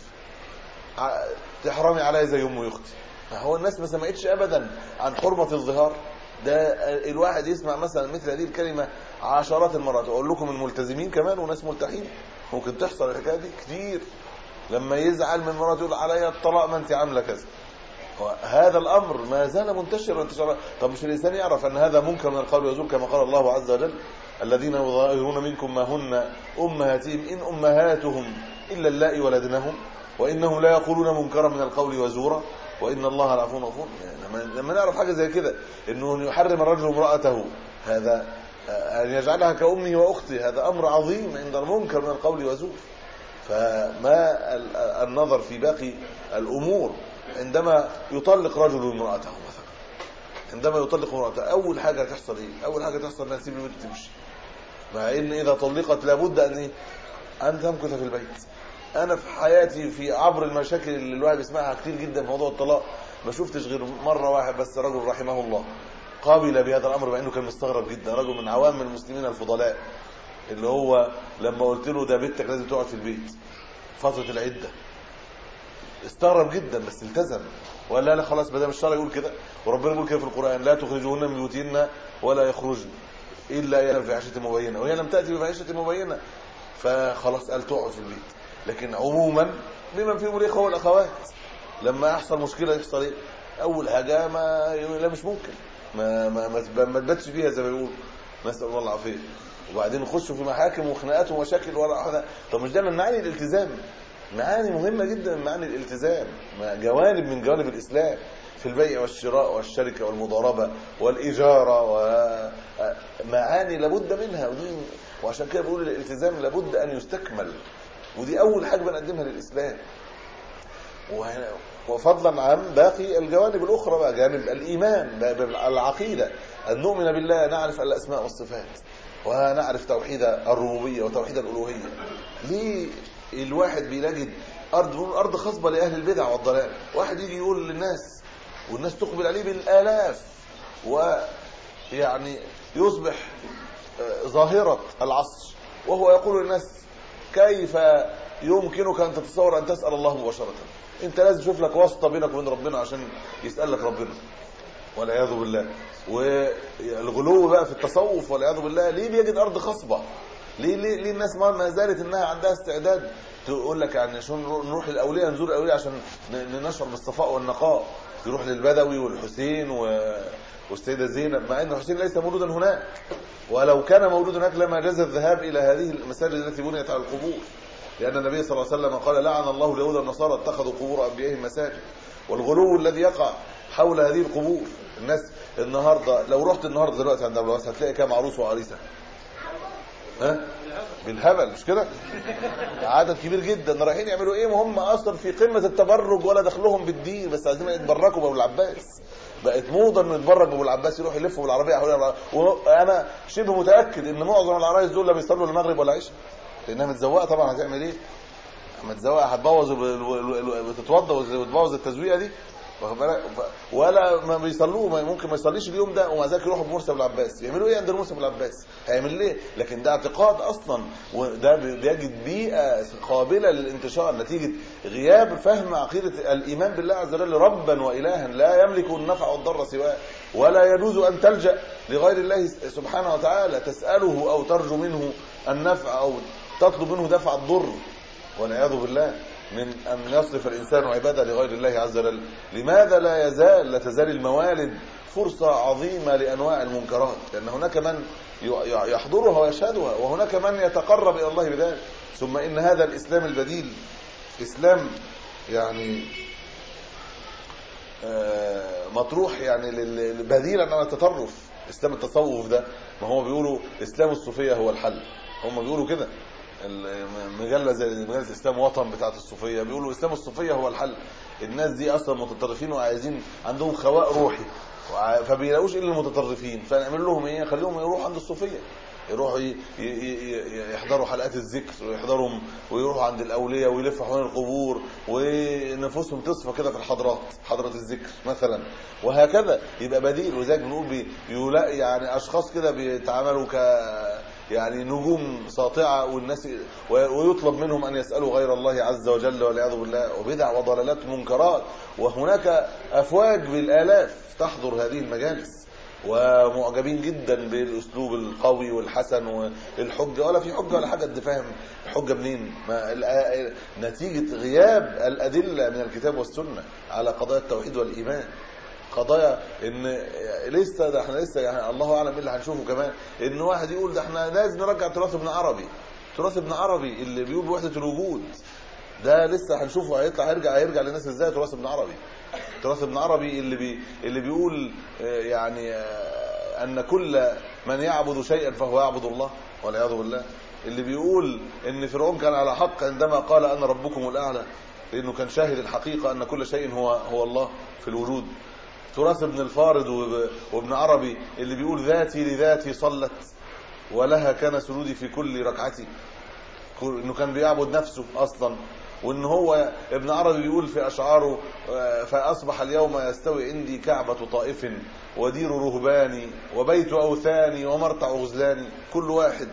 تحرمي عليا زي امي واختي؟ هو الناس ما سمعتش ابدا عن حرمه الظهار؟ ده الواحد يسمع مثلا مثل هذه الكلمه عشرات المرات. اقول لكم الملتزمين كمان وناس ملتحين ممكن تحصل الحكايه دي كتير، لما يزعل من مراته يقول عليا الطلاق ما انت عامله كذا. هذا الامر ما زال منتشر وانتشار. طب مش الانسان يعرف ان هذا منكر من القول ويزول كما قال الله عز وجل الذين يظاهرون منكم ما هن امهاتهم ان امهاتهم الا اللائي ولدنهم وانهم لا يقولون منكرا من القول وزورا وان الله لعفو غفور. يعني لما نعرف حاجه زي كده انه يحرم الرجل امراته هذا ان يجعلها كامه واخته، هذا امر عظيم عند المنكر من القول وزور. فما النظر في باقي الامور عندما يطلق رجل امراته مثلا، عندما يطلق امراته اول حاجه تحصل ايه؟ اول حاجه تحصل انها تسيب البيت تمشي، مع ان اذا طلقت لابد ان ايه؟ ان تمكث في البيت. انا في حياتي في عبر المشاكل اللي الواحد بيسمعها كتير جدا في موضوع الطلاق ما شفتش غير مره واحد بس، رجل رحمه الله قابل بهذا الامر مع انه كان مستغرب جدا، رجل من عوام المسلمين الفضلاء، اللي هو لما قلت له ده بنتك لازم تقعد في البيت فتره العده استغرب جدا بس التزم وقال لا لا خلاص ما دام الشرع يقول كده وربنا يقول كده في القران لا تخرجوهن من بيوتهن ولا يخرجن الا بفاحشه مبينه، وهي لم تاتي بفاحشه مبينه فخلاص قال تقعد في البيت. لكن عموما بمن فيهم الاخوه والاخوات لما يحصل مشكله يحصل ايه؟ اول حاجه ما لا مش ممكن ما ما ما تباتش فيها زي ما بيقولوا، نسال الله العافيه، وبعدين نخش في محاكم وخناقات ومشاكل ولا حاجه. طب مش ده من معاني الالتزام؟ معاني مهمه جدا من معاني الالتزام، جوانب من جوانب الاسلام في البيع والشراء والشركه والمضاربه والاجاره، ومعاني لابد منها، ودي وعشان كده بقول الالتزام لابد ان يستكمل، ودي اول حاجه بنقدمها للاسلام. وفضلا عن باقي الجوانب الاخرى بقى، جانب الايمان العقيده، ان نؤمن بالله، نعرف الاسماء والصفات ونعرف توحيد الربوبيه وتوحيد الالوهيه. ليه الواحد بيلاقي ارض ارض خصبه لاهل البدع والضلال، واحد يجي يقول للناس والناس تقبل عليه بالالاف ويعني يصبح ظاهره العصر، وهو يقول للناس كيف يمكنك ان تتصور ان تسال الله مباشره؟ انت لازم تشوف لك واسطه بينك وبين ربنا عشان يسالك ربنا، والعياذ بالله. والغلو بقى في التصوف والعياذ بالله. ليه بيجد ارض خصبه؟ ليه ليه, ليه الناس ما زالت انها عندها استعداد تقول لك يعني عشان نروح للاولياء نزور الاولياء عشان ننشر بالصفاء والنقاء، يروح للبدوي والحسين والسيده زينب، مع ان الحسين ليس موجودا هناك، ولو كان موجودا هناك لما جاز الذهاب الى هذه المساجد التي بنيت على القبور، لان النبي صلى الله عليه وسلم قال لعن الله اليهود والنصارى اتخذوا قبور انبيائهم مساجد. والغلو الذي يقع حول هذه القبور. الناس النهارده لو رحت النهارده دلوقتي عند ابو هتلاقي كام عروس وعريسه؟ ها بالهبل مش كده؟ عدد كبير جدا رايحين يعملوا ايه وهم اصلا في قمه التبرج ولا دخلهم بالدين، بس عايزين يتبركوا بابو العباس. بقت موضه انه يتبرج بابو العباس، يروح يلفوا بالعربيه حوالين. وانا شبه متاكد ان معظم العرايس دول لا بيصلوا المغرب ولا عشاء، لانها متزوقه طبعا. هتعمل ايه؟ متزوقه هتبوظ وتتوضى وتبوظ التزويقه دي، ولا ما بيصلوه. ممكن ما يصليش اليوم ده ومع ذلك يروحوا بمرسى ابو العباس. يعملوا ايه عند مرسى ابو العباس؟ هيعمل ليه؟ لكن ده اعتقاد اصلا، وده بيجد بيئه قابله للانتشار نتيجه غياب فهم عقيده الايمان بالله عز وجل ربا والها لا يملك النفع والضر سواه، ولا يجوز ان تلجا لغير الله سبحانه وتعالى تساله او ترجو منه النفع او تطلب منه دفع الضر، والعياذ بالله من أن يصرف الإنسان عبادة لغير الله عز وجل. لماذا لا يزال لا تزال الموالد فرصة عظيمة لأنواع المنكرات؟ لأن هناك من يحضرها ويشهدها، وهناك من يتقرب إلى الله بذلك. ثم إن هذا الإسلام البديل إسلام يعني مطروح يعني بديلا عن التطرف. إسلام التصوف ده، ما هو بيقولوا إسلام الصوفية هو الحل، هم بيقولوا كده. المجله زي مجله الاسلام وطن بتاعه الصوفيه بيقولوا اسلام الصوفيه هو الحل. الناس دي اصلا متطرفين وعايزين عندهم خواء روحي، فبيلاقوش الا المتطرفين، فنعمل لهم ايه؟ خليهم يروحوا عند الصوفيه، يروحوا يحضروا حلقات الذكر ويحضروا ويروحوا عند الاولياء ويلفوا حوالين القبور ونفوسهم تصفى كده في الحضرات، حضره الذكر مثلا، وهكذا. يبقى بديل. وذلك بنقول بيلاقي يعني اشخاص كده بيتعاملوا ك يعني نجوم ساطعه، والناس ويطلب منهم ان يسالوا غير الله عز وجل والعياذ بالله، وبدع وضلالات منكرات. وهناك افواج بالالاف تحضر هذه المجالس ومعجبين جدا بالاسلوب القوي والحسن والحجه، ولا في حجه ولا حاجه. انت فاهم الحجه منين؟ ما نتيجه غياب الادله من الكتاب والسنه على قضايا التوحيد والايمان. قضايا ان لسه ده احنا لسه يعني الله اعلم ايه اللي هنشوفه كمان، ان واحد يقول ده احنا لازم نرجع تراث ابن عربي. تراث ابن عربي اللي بيقول بوحده الوجود ده لسه هنشوفه هيطلع هيرجع هيرجع للناس ازاي. تراث ابن عربي تراث ابن عربي اللي بي اللي بيقول يعني ان كل من يعبد شيئا فهو يعبد الله والعياذ بالله. اللي بيقول ان فرعون كان على حق عندما قال انا ربكم الاعلى، لانه كان شاهد الحقيقه ان كل شيء هو هو الله في الوجود. تراث ابن الفارض وابن عربي اللي بيقول ذاتي لذاتي صلت ولها كان سجودي في كل ركعتي، انه كان بيعبد نفسه اصلا. وان هو ابن عربي بيقول في اشعاره فاصبح اليوم يستوي عندي كعبة طائف ودير رهباني وبيت اوثاني ومرتع غزلاني. كل واحد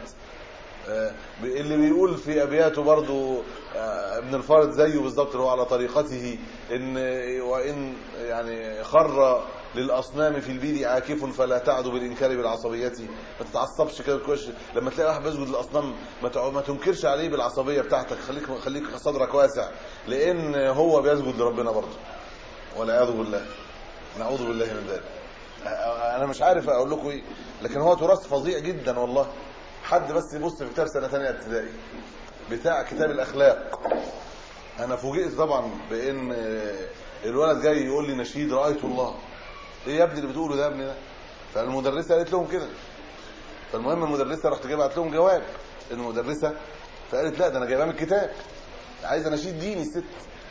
اللي بيقول في ابياته برضو ابن الفارض زيه بالظبط، اللي هو على طريقته، ان وان يعني خر للاصنام في البيد عاكف فلا تعد بالانكار بالعصبيه. ما تتعصبش كده كويس لما تلاقي واحد بيسجد للاصنام، ما تنكرش عليه بالعصبيه بتاعتك، خليك خليك صدرك واسع، لان هو بيسجد لربنا برضه والعياذ بالله. نعوذ بالله من ذلك. انا مش عارف اقول لكم ايه، لكن هو تراث فظيع جدا والله. حد بس يبص في كتاب سنه ثانيه ابتدائي بتاع كتاب الاخلاق، انا فوجئت طبعا بان الولد جاي يقول لي نشيد رايت الله. ايه يا ابني اللي بتقوله ده يا ابني ده؟ فالمدرسه قالت لهم كده. فالمهم المدرسه رحت جايبه لهم جواب المدرسه، فقالت لا ده انا جايبها من الكتاب، عايزه نشيد ديني الست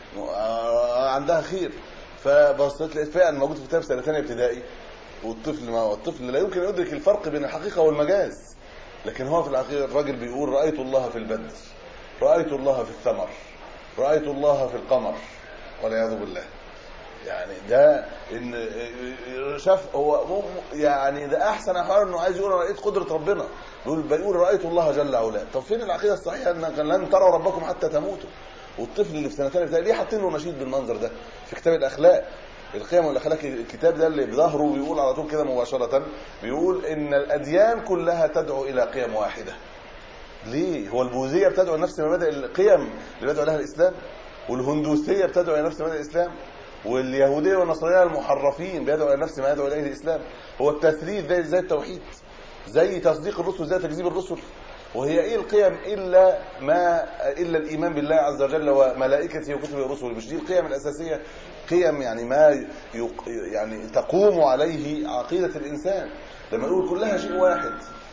عندها خير. فبصيت لقيت فعلا موجود في كتاب سنه ثانيه ابتدائي. والطفل ما هو الطفل لا يمكن يدرك الفرق بين الحقيقه والمجاز، لكن هو في الحقيقه الراجل بيقول رايت الله في البدر، رايت الله في الثمر، رايت الله في القمر والعياذ بالله. يعني ده ان شاف هو يعني ده احسن احوال انه عايز يقول رايت قدره ربنا، بيقول بيقول رايت الله جل وعلا. طب فين العقيده الصحيحه ان لن تروا ربكم حتى تموتوا؟ والطفل اللي في سنه ثانيه بتاعي ليه حاطين له نشيد بالمنظر ده في كتاب الاخلاق؟ القيم والاخلاق الكتاب ده اللي بظهره بيقول على طول كده مباشره، بيقول ان الاديان كلها تدعو الى قيم واحده. ليه؟ هو البوذيه بتدعو لنفس مبادئ القيم اللي بيدعو لها الاسلام، والهندوسيه بتدعو الى نفس مبادئ الاسلام، واليهوديه والنصرانيه المحرفين بيدعوا الى نفس ما يدعو اليه الاسلام. هو التثليث زي زي التوحيد، زي تصديق الرسل زي تكذيب الرسل. وهي ايه القيم الا ما الا الايمان بالله عز وجل وملائكته وكتبه ورسله؟ مش دي القيم الاساسيه؟ قيم يعني ما يق... يعني تقوم عليه عقيده الانسان. لما يقول كلها شيء واحد،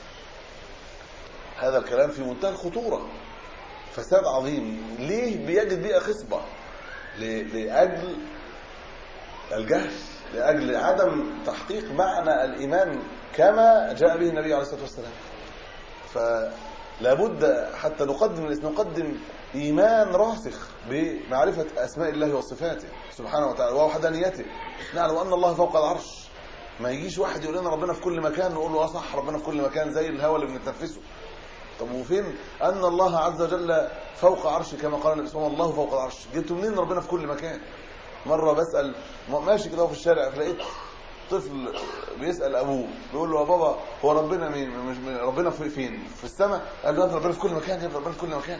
هذا الكلام في منتهى الخطوره، فساد عظيم. ليه؟ بيجد بيئه خصبه ل... لاجل الجهل، لاجل عدم تحقيق معنى الايمان كما جاء به النبي عليه الصلاه والسلام. فلا بد حتى نقدم نقدم ايمان راسخ بمعرفه اسماء الله وصفاته سبحانه وتعالى ووحدانيته. نعلم ان الله فوق العرش. ما يجيش واحد يقول لنا ربنا في كل مكان نقول له اه صح ربنا في كل مكان زي الهواء اللي بنتنفسه. طب وفين ان الله عز وجل فوق عرشه كما قال النبي صلى الله عليه وسلم الله فوق العرش؟ جبتوا منين ربنا في كل مكان؟ مره بسال ماشي كده في الشارع لقيت طفل بيسال ابوه بيقول له يا بابا هو ربنا مين؟ مش ربنا في فين؟ في السماء. قال له ربنا في كل مكان يا ربنا في كل مكان.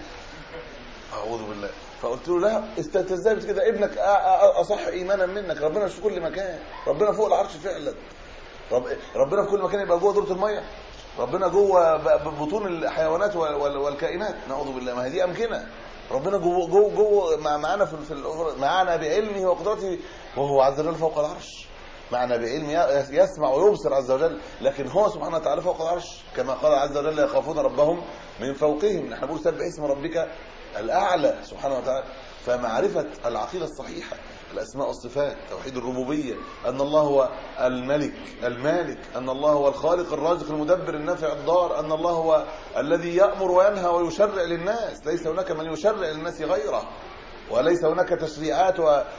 اعوذ بالله. فقلت له لا استاذ كده ابنك اصح ايمانا منك، ربنا مش في كل مكان، ربنا فوق العرش فعلا. رب ربنا في كل مكان يبقى جوه دوره الميه؟ ربنا جوه بطون الحيوانات والكائنات؟ نعوذ بالله. ما هي دي امكنه. ربنا جوه جوه جوه معانا في معانا بعلمه وقدرته وهو عز وجل فوق العرش. معنا بعلم يسمع ويبصر عز وجل، لكن هو سبحانه وتعالى فوق العرش كما قال عز وجل يخافون ربهم من فوقهم. نحن نقول سبح اسم ربك الأعلى سبحانه وتعالى. فمعرفة العقيدة الصحيحة، الأسماء والصفات، توحيد الربوبية، أن الله هو الملك المالك، أن الله هو الخالق الرازق المدبر النافع الضار، أن الله هو الذي يأمر وينهى ويشرع للناس، ليس هناك من يشرع للناس غيره، وليس هناك تشريعات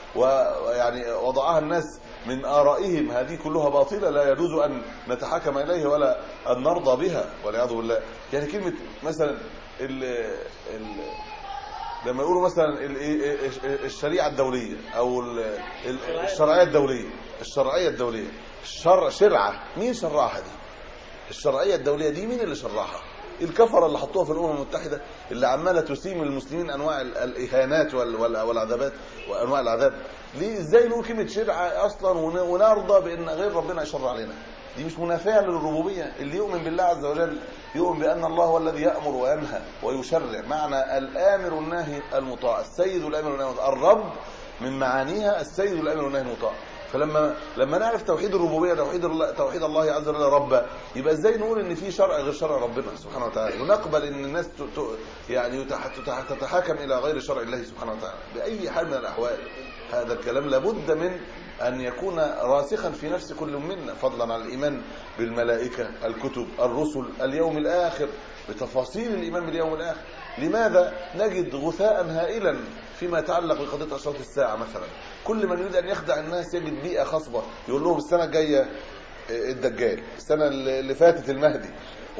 ويعني وضعها الناس من آرائهم، هذه كلها باطلة لا يجوز أن نتحاكم إليه ولا أن نرضى بها والعياذ بالله. يعني كلمة مثلا ال ال لما يقولوا مثلا الشريعة الدولية أو الشرعية الدولية، الشرعية الدولية الشرع شرعة، مين شرعها دي؟ الشرعية الدولية دي مين اللي شرعها؟ الكفرة اللي حطوها في الأمم المتحدة اللي عمالة تسيم المسلمين أنواع الإهانات والعذابات وأنواع العذاب. ليه ازاي نقول كلمة شرعة أصلا ونرضى بأن غير ربنا يشرع علينا؟ دي مش منافية للربوبية. اللي يؤمن بالله عز وجل يؤمن بأن الله هو الذي يأمر وينهى ويشرع، معنى الآمر الناهي المطاع، السيد الآمر الناهي المطاع. الرب من معانيها السيد الآمر الناهي المطاع. فلما لما نعرف توحيد الربوبيه، توحيد الله توحيد الله عز وجل ربا، يبقى ازاي نقول ان في شرع غير شرع ربنا سبحانه وتعالى، ونقبل ان الناس يعني تتحاكم الى غير شرع الله سبحانه وتعالى باي حال من الاحوال؟ هذا الكلام لابد من ان يكون راسخا في نفس كل منا، فضلا عن الايمان بالملائكه، الكتب، الرسل، اليوم الاخر، بتفاصيل الايمان باليوم الاخر. لماذا نجد غثاء هائلا فيما يتعلق بقضيه اشراط الساعه مثلا؟ كل من يريد ان يخدع الناس يجد بيئه خصبه، يقول لهم السنه الجايه الدجال، السنه اللي فاتت المهدي،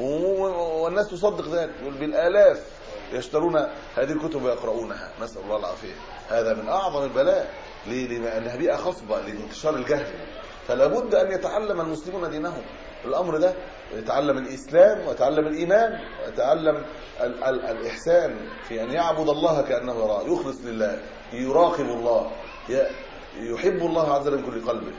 والناس تصدق ذلك. يقول بالالاف يشترون هذه الكتب ويقرؤونها، نسال الله العافيه. هذا من اعظم البلاء. ليه؟ لانها بيئه خصبه لانتشار الجهل. فلا بد ان يتعلم المسلمون دينهم. الامر ده يتعلم الاسلام ويتعلم الايمان ويتعلم ال ال الاحسان في ان يعبد الله كانه يراه، يخلص لله، يراقب الله، يحب الله عز وجل من كل قلبه،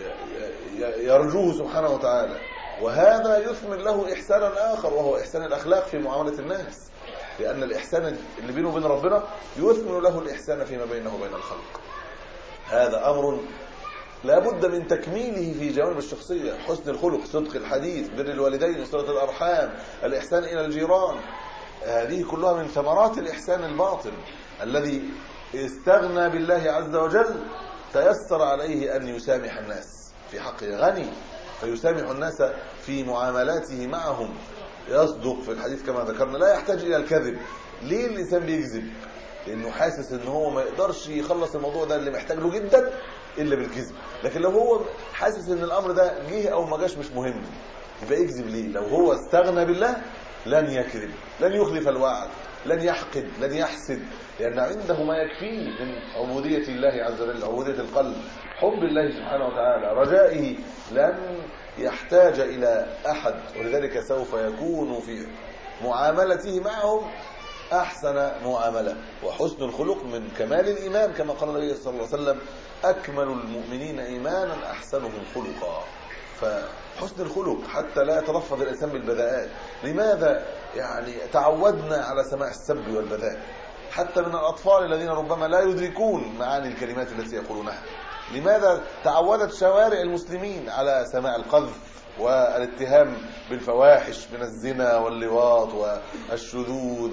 يرجوه سبحانه وتعالى. وهذا يثمر له احسانا اخر وهو احسان الاخلاق في معامله الناس، لان الاحسان اللي بينه وبين ربنا يثمر له الاحسان فيما بينه وبين الخلق. هذا امر لا بد من تكميله في جوانب الشخصيه، حسن الخلق، صدق الحديث، بر الوالدين، صله الارحام، الاحسان الى الجيران. هذه كلها من ثمرات الاحسان الباطن الذي استغنى بالله عز وجل، تيسر عليه ان يسامح الناس في حقه، غني فيسامح الناس في معاملاته معهم، يصدق في الحديث كما ذكرنا، لا يحتاج الى الكذب. ليه الانسان بيكذب؟ لانه حاسس ان هو ما يقدرش يخلص الموضوع ده اللي محتاج له جدا الا بالكذب. لكن لو هو حاسس ان الامر ده جه او ما جاش مش مهم، يبقى يكذب ليه؟ لو هو استغنى بالله لن يكذب، لن يخلف الوعد، لن يحقد، لن يحسد، لان عنده ما يكفيه من عبوديه الله عز وجل، عبوديه القلب، حب الله سبحانه وتعالى، رجائه، لن يحتاج الى احد. ولذلك سوف يكون في معاملته معهم احسن معامله. وحسن الخلق من كمال الايمان كما قال النبي صلى الله عليه وسلم: اكمل المؤمنين ايمانا احسنهم خلقا. فحسن الخلق حتى لا يتلفظ الإنسان بالبذاءات. لماذا يعني تعودنا على سماع السب والبذاء حتى من الأطفال الذين ربما لا يدركون معاني الكلمات التي يقولونها؟ لماذا تعودت شوارع المسلمين على سماع القذف والاتهام بالفواحش من الزنا واللواط والشذوذ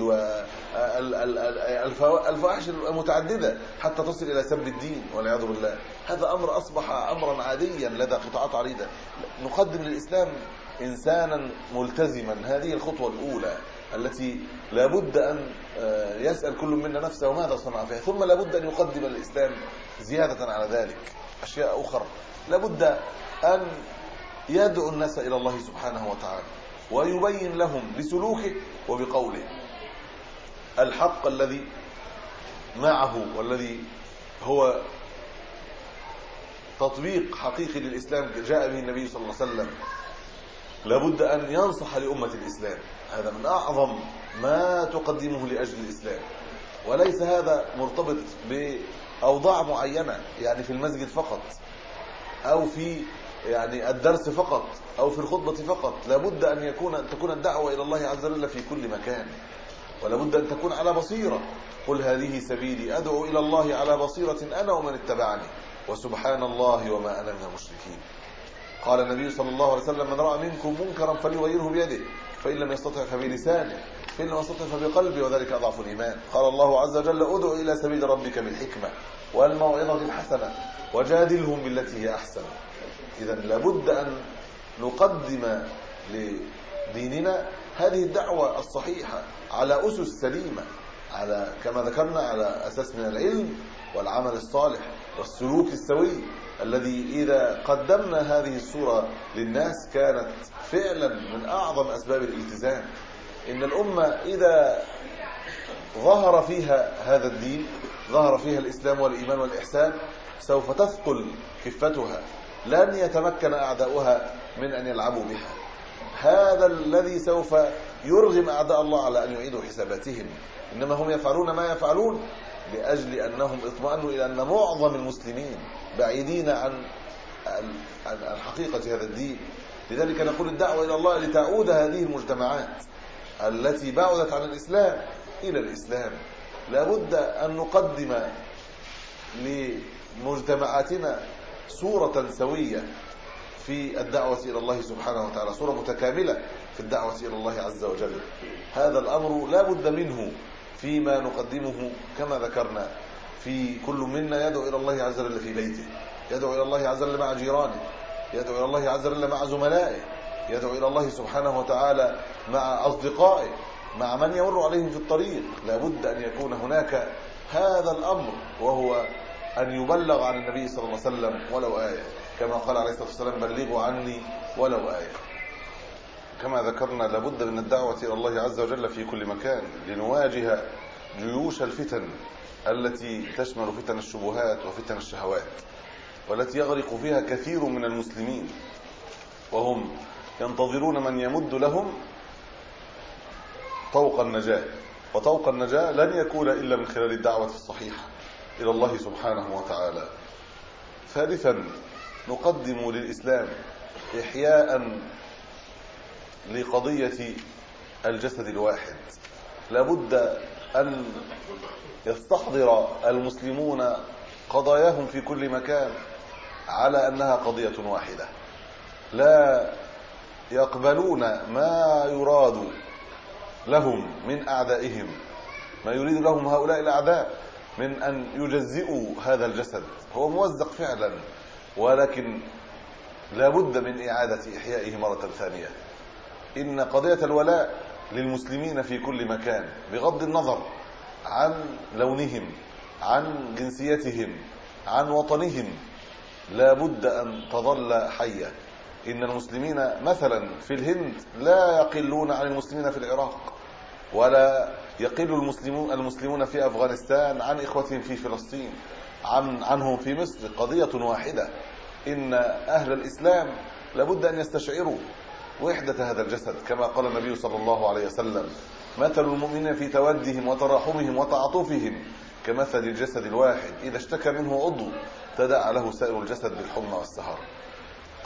والفواحش المتعددة حتى تصل إلى سب الدين والعياذ بالله؟ هذا أمر أصبح أمرا عاديا لدى قطاعات عريضة. نقدم للإسلام إنسانا ملتزما، هذه الخطوة الأولى التي لابد أن يسأل كل منا نفسه ماذا صنع فيها، ثم لابد أن يقدم الإسلام زيادة على ذلك أشياء أخرى. لابد أن يدعو الناس إلى الله سبحانه وتعالى ويبين لهم بسلوكه وبقوله الحق الذي معه والذي هو تطبيق حقيقي للإسلام جاء به النبي صلى الله عليه وسلم. لابد أن ينصح لأمة الإسلام، هذا من أعظم ما تقدمه لأجل الإسلام. وليس هذا مرتبط بأوضاع معينة، يعني في المسجد فقط أو في يعني الدرس فقط أو في الخطبة فقط. لابد أن يكون أن تكون الدعوة إلى الله عز وجل في كل مكان، ولابد أن تكون على بصيرة. قل هذه سبيلي أدعو إلى الله على بصيرة أنا ومن اتبعني وسبحان الله وما أنا من المشركين. قال النبي صلى الله عليه وسلم من رأى منكم منكرا فليغيره بيده فإن لم يستطع فبلسانه فإن لم يستطع فبقلبه وذلك أضعف الإيمان. قال الله عز وجل ادع إلى سبيل ربك بالحكمة والموعظة الحسنة وجادلهم بالتي هي أحسن. إذا لابد أن نقدم لديننا هذه الدعوة الصحيحة على أسس سليمة، على كما ذكرنا على أساس من العلم والعمل الصالح والسلوك السوي الذي إذا قدمنا هذه الصورة للناس كانت فعلا من أعظم أسباب الالتزام. إن الأمة إذا ظهر فيها هذا الدين، ظهر فيها الإسلام والإيمان والإحسان، سوف تثقل كفتها، لن يتمكن أعداؤها من أن يلعبوا بها. هذا الذي سوف يرغم أعداء الله على أن يعيدوا حساباتهم. إنما هم يفعلون ما يفعلون لأجل أنهم اطمأنوا إلى أن معظم المسلمين بعيدين عن عن حقيقة هذا الدين. لذلك نقول الدعوة إلى الله لتعود هذه المجتمعات التي بعدت عن الإسلام إلى الإسلام. لابد أن نقدم لمجتمعاتنا صورة سوية في الدعوة إلى الله سبحانه وتعالى، صورة متكاملة في الدعوة إلى الله عز وجل. هذا الأمر لا بد منه فيما نقدمه كما ذكرنا. في كل منا يدعو إلى الله عز وجل في بيته، يدعو إلى الله عز وجل مع جيرانه، يدعو إلى الله عز وجل مع زملائه، يدعو إلى الله سبحانه وتعالى مع أصدقائه، مع من يمر عليهم في الطريق. لابد أن يكون هناك هذا الأمر، وهو أن يبلغ عن النبي صلى الله عليه وسلم ولو آية، كما قال عليه الصلاة والسلام بلغوا عني ولو آية. كما ذكرنا لابد من الدعوة إلى الله عز وجل في كل مكان لنواجه جيوش الفتن التي تشمل فتن الشبهات وفتن الشهوات، والتي يغرق فيها كثير من المسلمين وهم ينتظرون من يمد لهم طوق النجاة. وطوق النجاة لن يكون إلا من خلال الدعوة الصحيحة إلى الله سبحانه وتعالى. ثالثا نقدم للإسلام إحياء لقضية الجسد الواحد. لابد أن يستحضر المسلمون قضاياهم في كل مكان على أنها قضية واحدة، لا يقبلون ما يراد لهم من أعدائهم، ما يريد لهم هؤلاء الأعداء من أن يجزئوا هذا الجسد. هو موزق فعلا، ولكن لابد من إعادة إحيائه مرة ثانية. إن قضية الولاء للمسلمين في كل مكان بغض النظر عن لونهم، عن جنسيتهم، عن وطنهم، لابد أن تظل حية. إن المسلمين مثلا في الهند لا يقلون عن المسلمين في العراق، ولا يقل المسلمون المسلمون في أفغانستان عن إخوتهم في فلسطين، عن عنهم في مصر. قضية واحدة. إن أهل الإسلام لابد أن يستشعروا وحدة هذا الجسد، كما قال النبي صلى الله عليه وسلم مثل المؤمنين في تودهم وتراحمهم وتعاطفهم كمثل الجسد الواحد إذا اشتكى منه عضو تداعى له سائر الجسد بالحمى والسهر.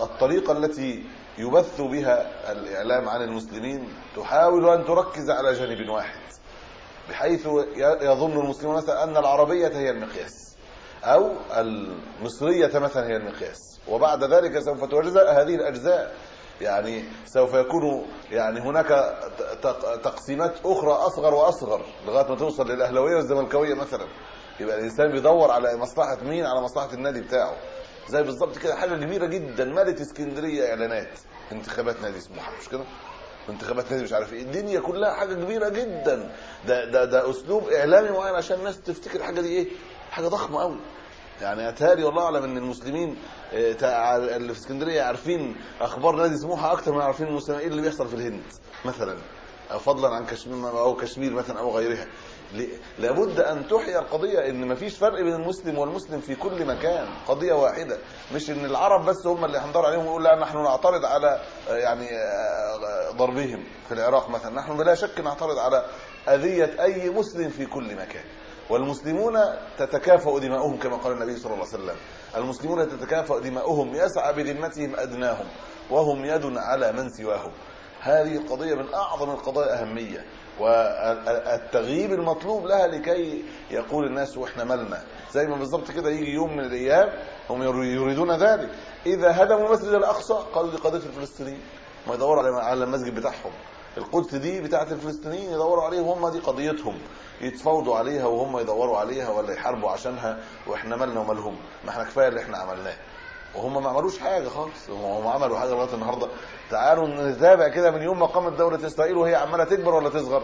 الطريقة التي يبث بها الإعلام عن المسلمين تحاول أن تركز على جانب واحد، بحيث يظن المسلمون مثلا أن العربية هي المقياس أو المصرية مثلا هي المقياس، وبعد ذلك سوف تجزأ هذه الأجزاء، يعني سوف يكون يعني هناك تقسيمات أخرى أصغر وأصغر لغاية ما توصل للأهلاوية والزملكاوية مثلا. يبقى الإنسان بيدور على مصلحة مين؟ على مصلحة النادي بتاعه. زي بالظبط كده حاجة كبيرة جدا، مالت اسكندرية إعلانات انتخابات نادي سموحة، مش كده؟ انتخابات نادي مش عارف ايه، الدنيا كلها حاجة كبيرة جدا. ده ده ده أسلوب إعلامي معين عشان الناس تفتكر الحاجة دي إيه؟ حاجة ضخمة قوي. يعني اتهيألي والله اعلم ان المسلمين اللي في اسكندريه عارفين اخبار نادي سموحه اكتر من عارفين المسلمين ايه اللي بيحصل في الهند مثلا، فضلا عن كشمير او كشمير مثلا او غيرها. لابد ان تحيا القضيه ان مفيش فرق بين المسلم والمسلم في كل مكان، قضيه واحده، مش ان العرب بس هم اللي هندور عليهم ويقول لا نحن نعترض على يعني ضربهم في العراق مثلا. نحن بلا شك نعترض على اذيه اي مسلم في كل مكان، والمسلمون تتكافأ دماؤهم كما قال النبي صلى الله عليه وسلم. المسلمون تتكافأ دماؤهم، يسعى بذمتهم أدناهم وهم يد على من سواهم. هذه القضية من أعظم القضايا أهمية، والتغييب المطلوب لها لكي يقول الناس وإحنا مالنا. زي ما بالضبط كده يجي يوم من الأيام هم يريدون ذلك، إذا هدموا المسجد الأقصى قالوا دي قضية الفلسطينيين، ما يدوروا على المسجد بتاعهم. القدس دي بتاعت الفلسطينيين يدوروا عليه وهم دي قضيتهم، يتفاوضوا عليها وهم يدوروا عليها ولا يحاربوا عشانها، واحنا مالنا ومالهم؟ ما احنا كفايه اللي احنا عملناه. وهم ما عملوش حاجه خالص، هم عملوا حاجه لغايه النهارده. تعالوا نتابع كده من يوم ما قامت دوله اسرائيل وهي عماله تكبر ولا تصغر؟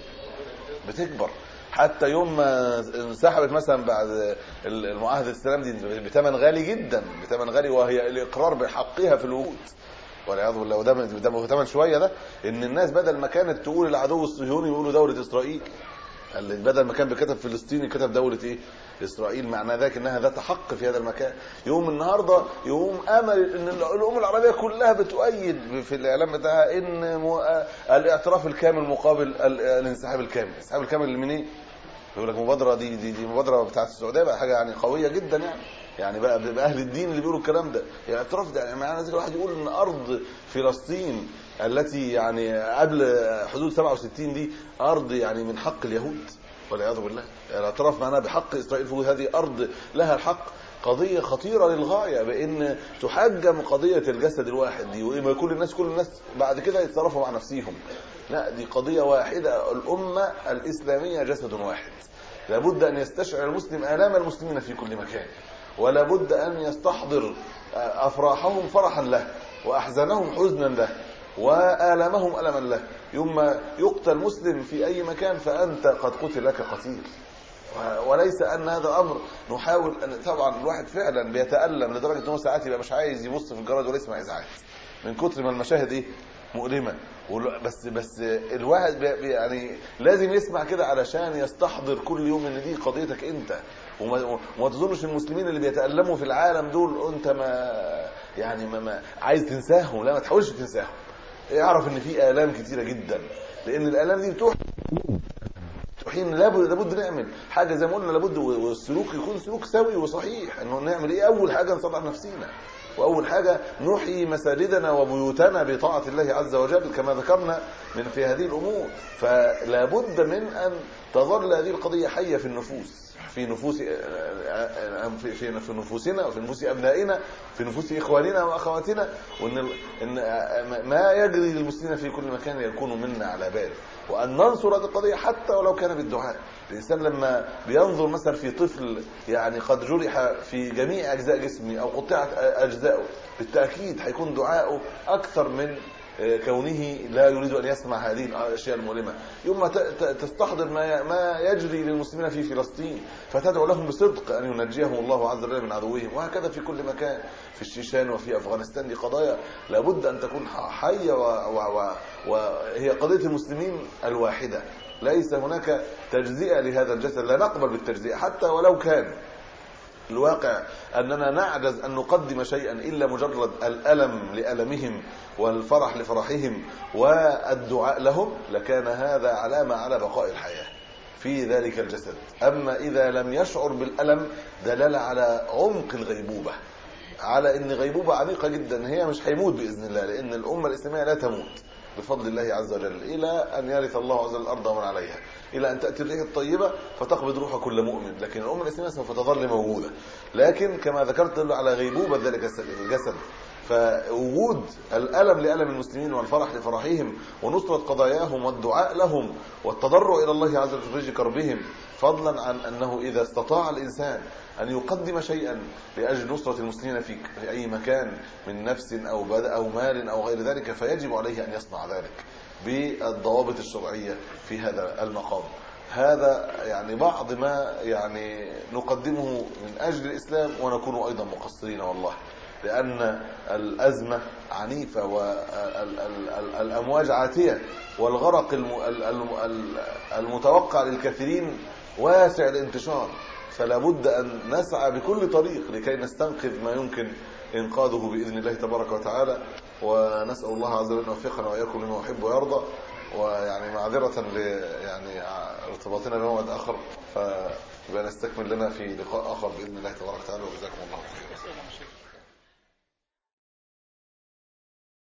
بتكبر. حتى يوم ما انسحبت مثلا بعد المعاهده السلام دي بثمن غالي جدا، بثمن غالي، وهي الاقرار بحقها في الوجود والعياذ بالله. وده ده مهتم شويه، ده ان الناس بدل ما كانت تقول العدو الصهيوني يقولوا دوله اسرائيل، بدل ما كان بكتب فلسطيني كتب دوله ايه؟ اسرائيل. معنى ذلك انها ذات حق في هذا المكان. يوم النهارده يوم امل ان الامم العربيه كلها بتؤيد في الاعلام بتاعها ان الاعتراف الكامل مقابل الانسحاب الكامل. الانسحاب الكامل من ايه؟ يقول لك مبادره دي دي, دي مبادره بتاعت السعوديه بقى، حاجه يعني قويه جدا يعني. يعني بقى, بقى اهل الدين اللي بيقولوا الكلام ده يعني اعتراف ده. يعني معنى ذلك الواحد يقول ان ارض فلسطين التي يعني قبل حدود سبعة وستين دي ارض يعني من حق اليهود والعياذ بالله. الاعتراف معناه بحق اسرائيل في هذه ارض لها الحق. قضيه خطيره للغايه، بان تحجم قضيه الجسد الواحد دي، وما كل الناس كل الناس بعد كده يتصرفوا مع نفسهم. لا، دي قضيه واحده، الامه الاسلاميه جسد واحد. لابد ان يستشعر المسلم آلام المسلمين في كل مكان، ولا بد ان يستحضر افراحهم فرحا له واحزانهم حزنا له وآلامهم ألما له. يوم يقتل مسلم في أي مكان فأنت قد قتل لك قتيل، وليس أن هذا أمر نحاول أن طبعا الواحد فعلا بيتألم لدرجة أنه ساعات يبقى مش عايز يبص في الجرائد ولا يسمع إذاعات من كتر ما المشاهد إيه مؤلمة. بس بس الواحد يعني لازم يسمع كده علشان يستحضر كل يوم ان دي قضيتك انت، وما تظنش المسلمين اللي بيتألموا في العالم دول انت ما يعني ما, ما عايز تنساهم. لا، ما تحاولش تنساهم. اعرف ان في آلام كتيرة جدا، لان الآلام دي بتوح حين لابد نعمل حاجة زي ما قلنا. لابد والسلوك يكون سلوك سوي وصحيح. انه نعمل ايه؟ اول حاجة نصلح نفسينا، واول حاجه نحيي مساجدنا وبيوتنا بطاعه الله عز وجل كما ذكرنا من في هذه الامور. فلا بد من ان تظل هذه القضيه حيه في النفوس، في نفوس في في نفوسنا وفي نفوس ابنائنا، في نفوس اخواننا واخواتنا، وان ان ما يجري للمسلمين في كل مكان يكون منا على بال، وان ننصر هذه القضيه حتى ولو كان بالدعاء. الانسان لما بينظر مثلا في طفل يعني قد جرح في جميع اجزاء جسمه او قطعت اجزاءه، بالتاكيد هيكون دعاؤه اكثر من كونه لا يريد ان يسمع هذه الاشياء المؤلمه. يوم ما تستحضر ما ما يجري للمسلمين في فلسطين فتدعو لهم بصدق ان ينجيهم الله عز وجل من عدوهم، وهكذا في كل مكان، في الشيشان وفي افغانستان. دي قضايا لابد ان تكون حيه، وهي قضيه المسلمين الواحده. ليس هناك تجزئه لهذا الجسد، لا نقبل بالتجزئه حتى ولو كان الواقع أننا نعجز أن نقدم شيئا إلا مجرد الألم لألمهم والفرح لفرحهم والدعاء لهم، لكان هذا علامة على بقاء الحياة في ذلك الجسد. أما إذا لم يشعر بالألم دلالة على عمق الغيبوبة، على ان غيبوبة عميقة جدا، هي مش هيموت بإذن الله، لأن الأمة الإسلامية لا تموت بفضل الله عز وجل إلى أن يرث الله عز وجل الأرض ومن عليها، إلى أن تأتي الريح الطيبة فتقبض روح كل مؤمن، لكن الأمة الإسلامية سوف تظل موجودة. لكن كما ذكرت تدل على غيبوبة ذلك الجسد، فوجود الألم لألم المسلمين والفرح لفرحهم ونصرة قضاياهم والدعاء لهم والتضرع إلى الله عز وجل في فرج كربهم، فضلا عن أنه إذا استطاع الإنسان أن يقدم شيئا لأجل نصرة المسلمين في أي مكان من نفس أو بدء أو مال أو غير ذلك، فيجب عليه أن يصنع ذلك بالضوابط الشرعية في هذا المقام. هذا يعني بعض ما يعني نقدمه من أجل الإسلام، ونكون أيضا مقصرين والله، لأن الأزمة عنيفة والأمواج عاتية والغرق المتوقع للكثيرين واسع الانتشار، فلا بد أن نسعى بكل طريق لكي نستنقذ ما يمكن إنقاذه بإذن الله تبارك وتعالى. ونسأل الله عز وجل أن يوفقنا وإياكم لما يحب ويرضى. ويعني معذرة ل يعني ارتباطنا بموعد آخر، فنستكمل لنا في لقاء آخر بإذن الله تبارك وتعالى، وجزاكم الله خيرا.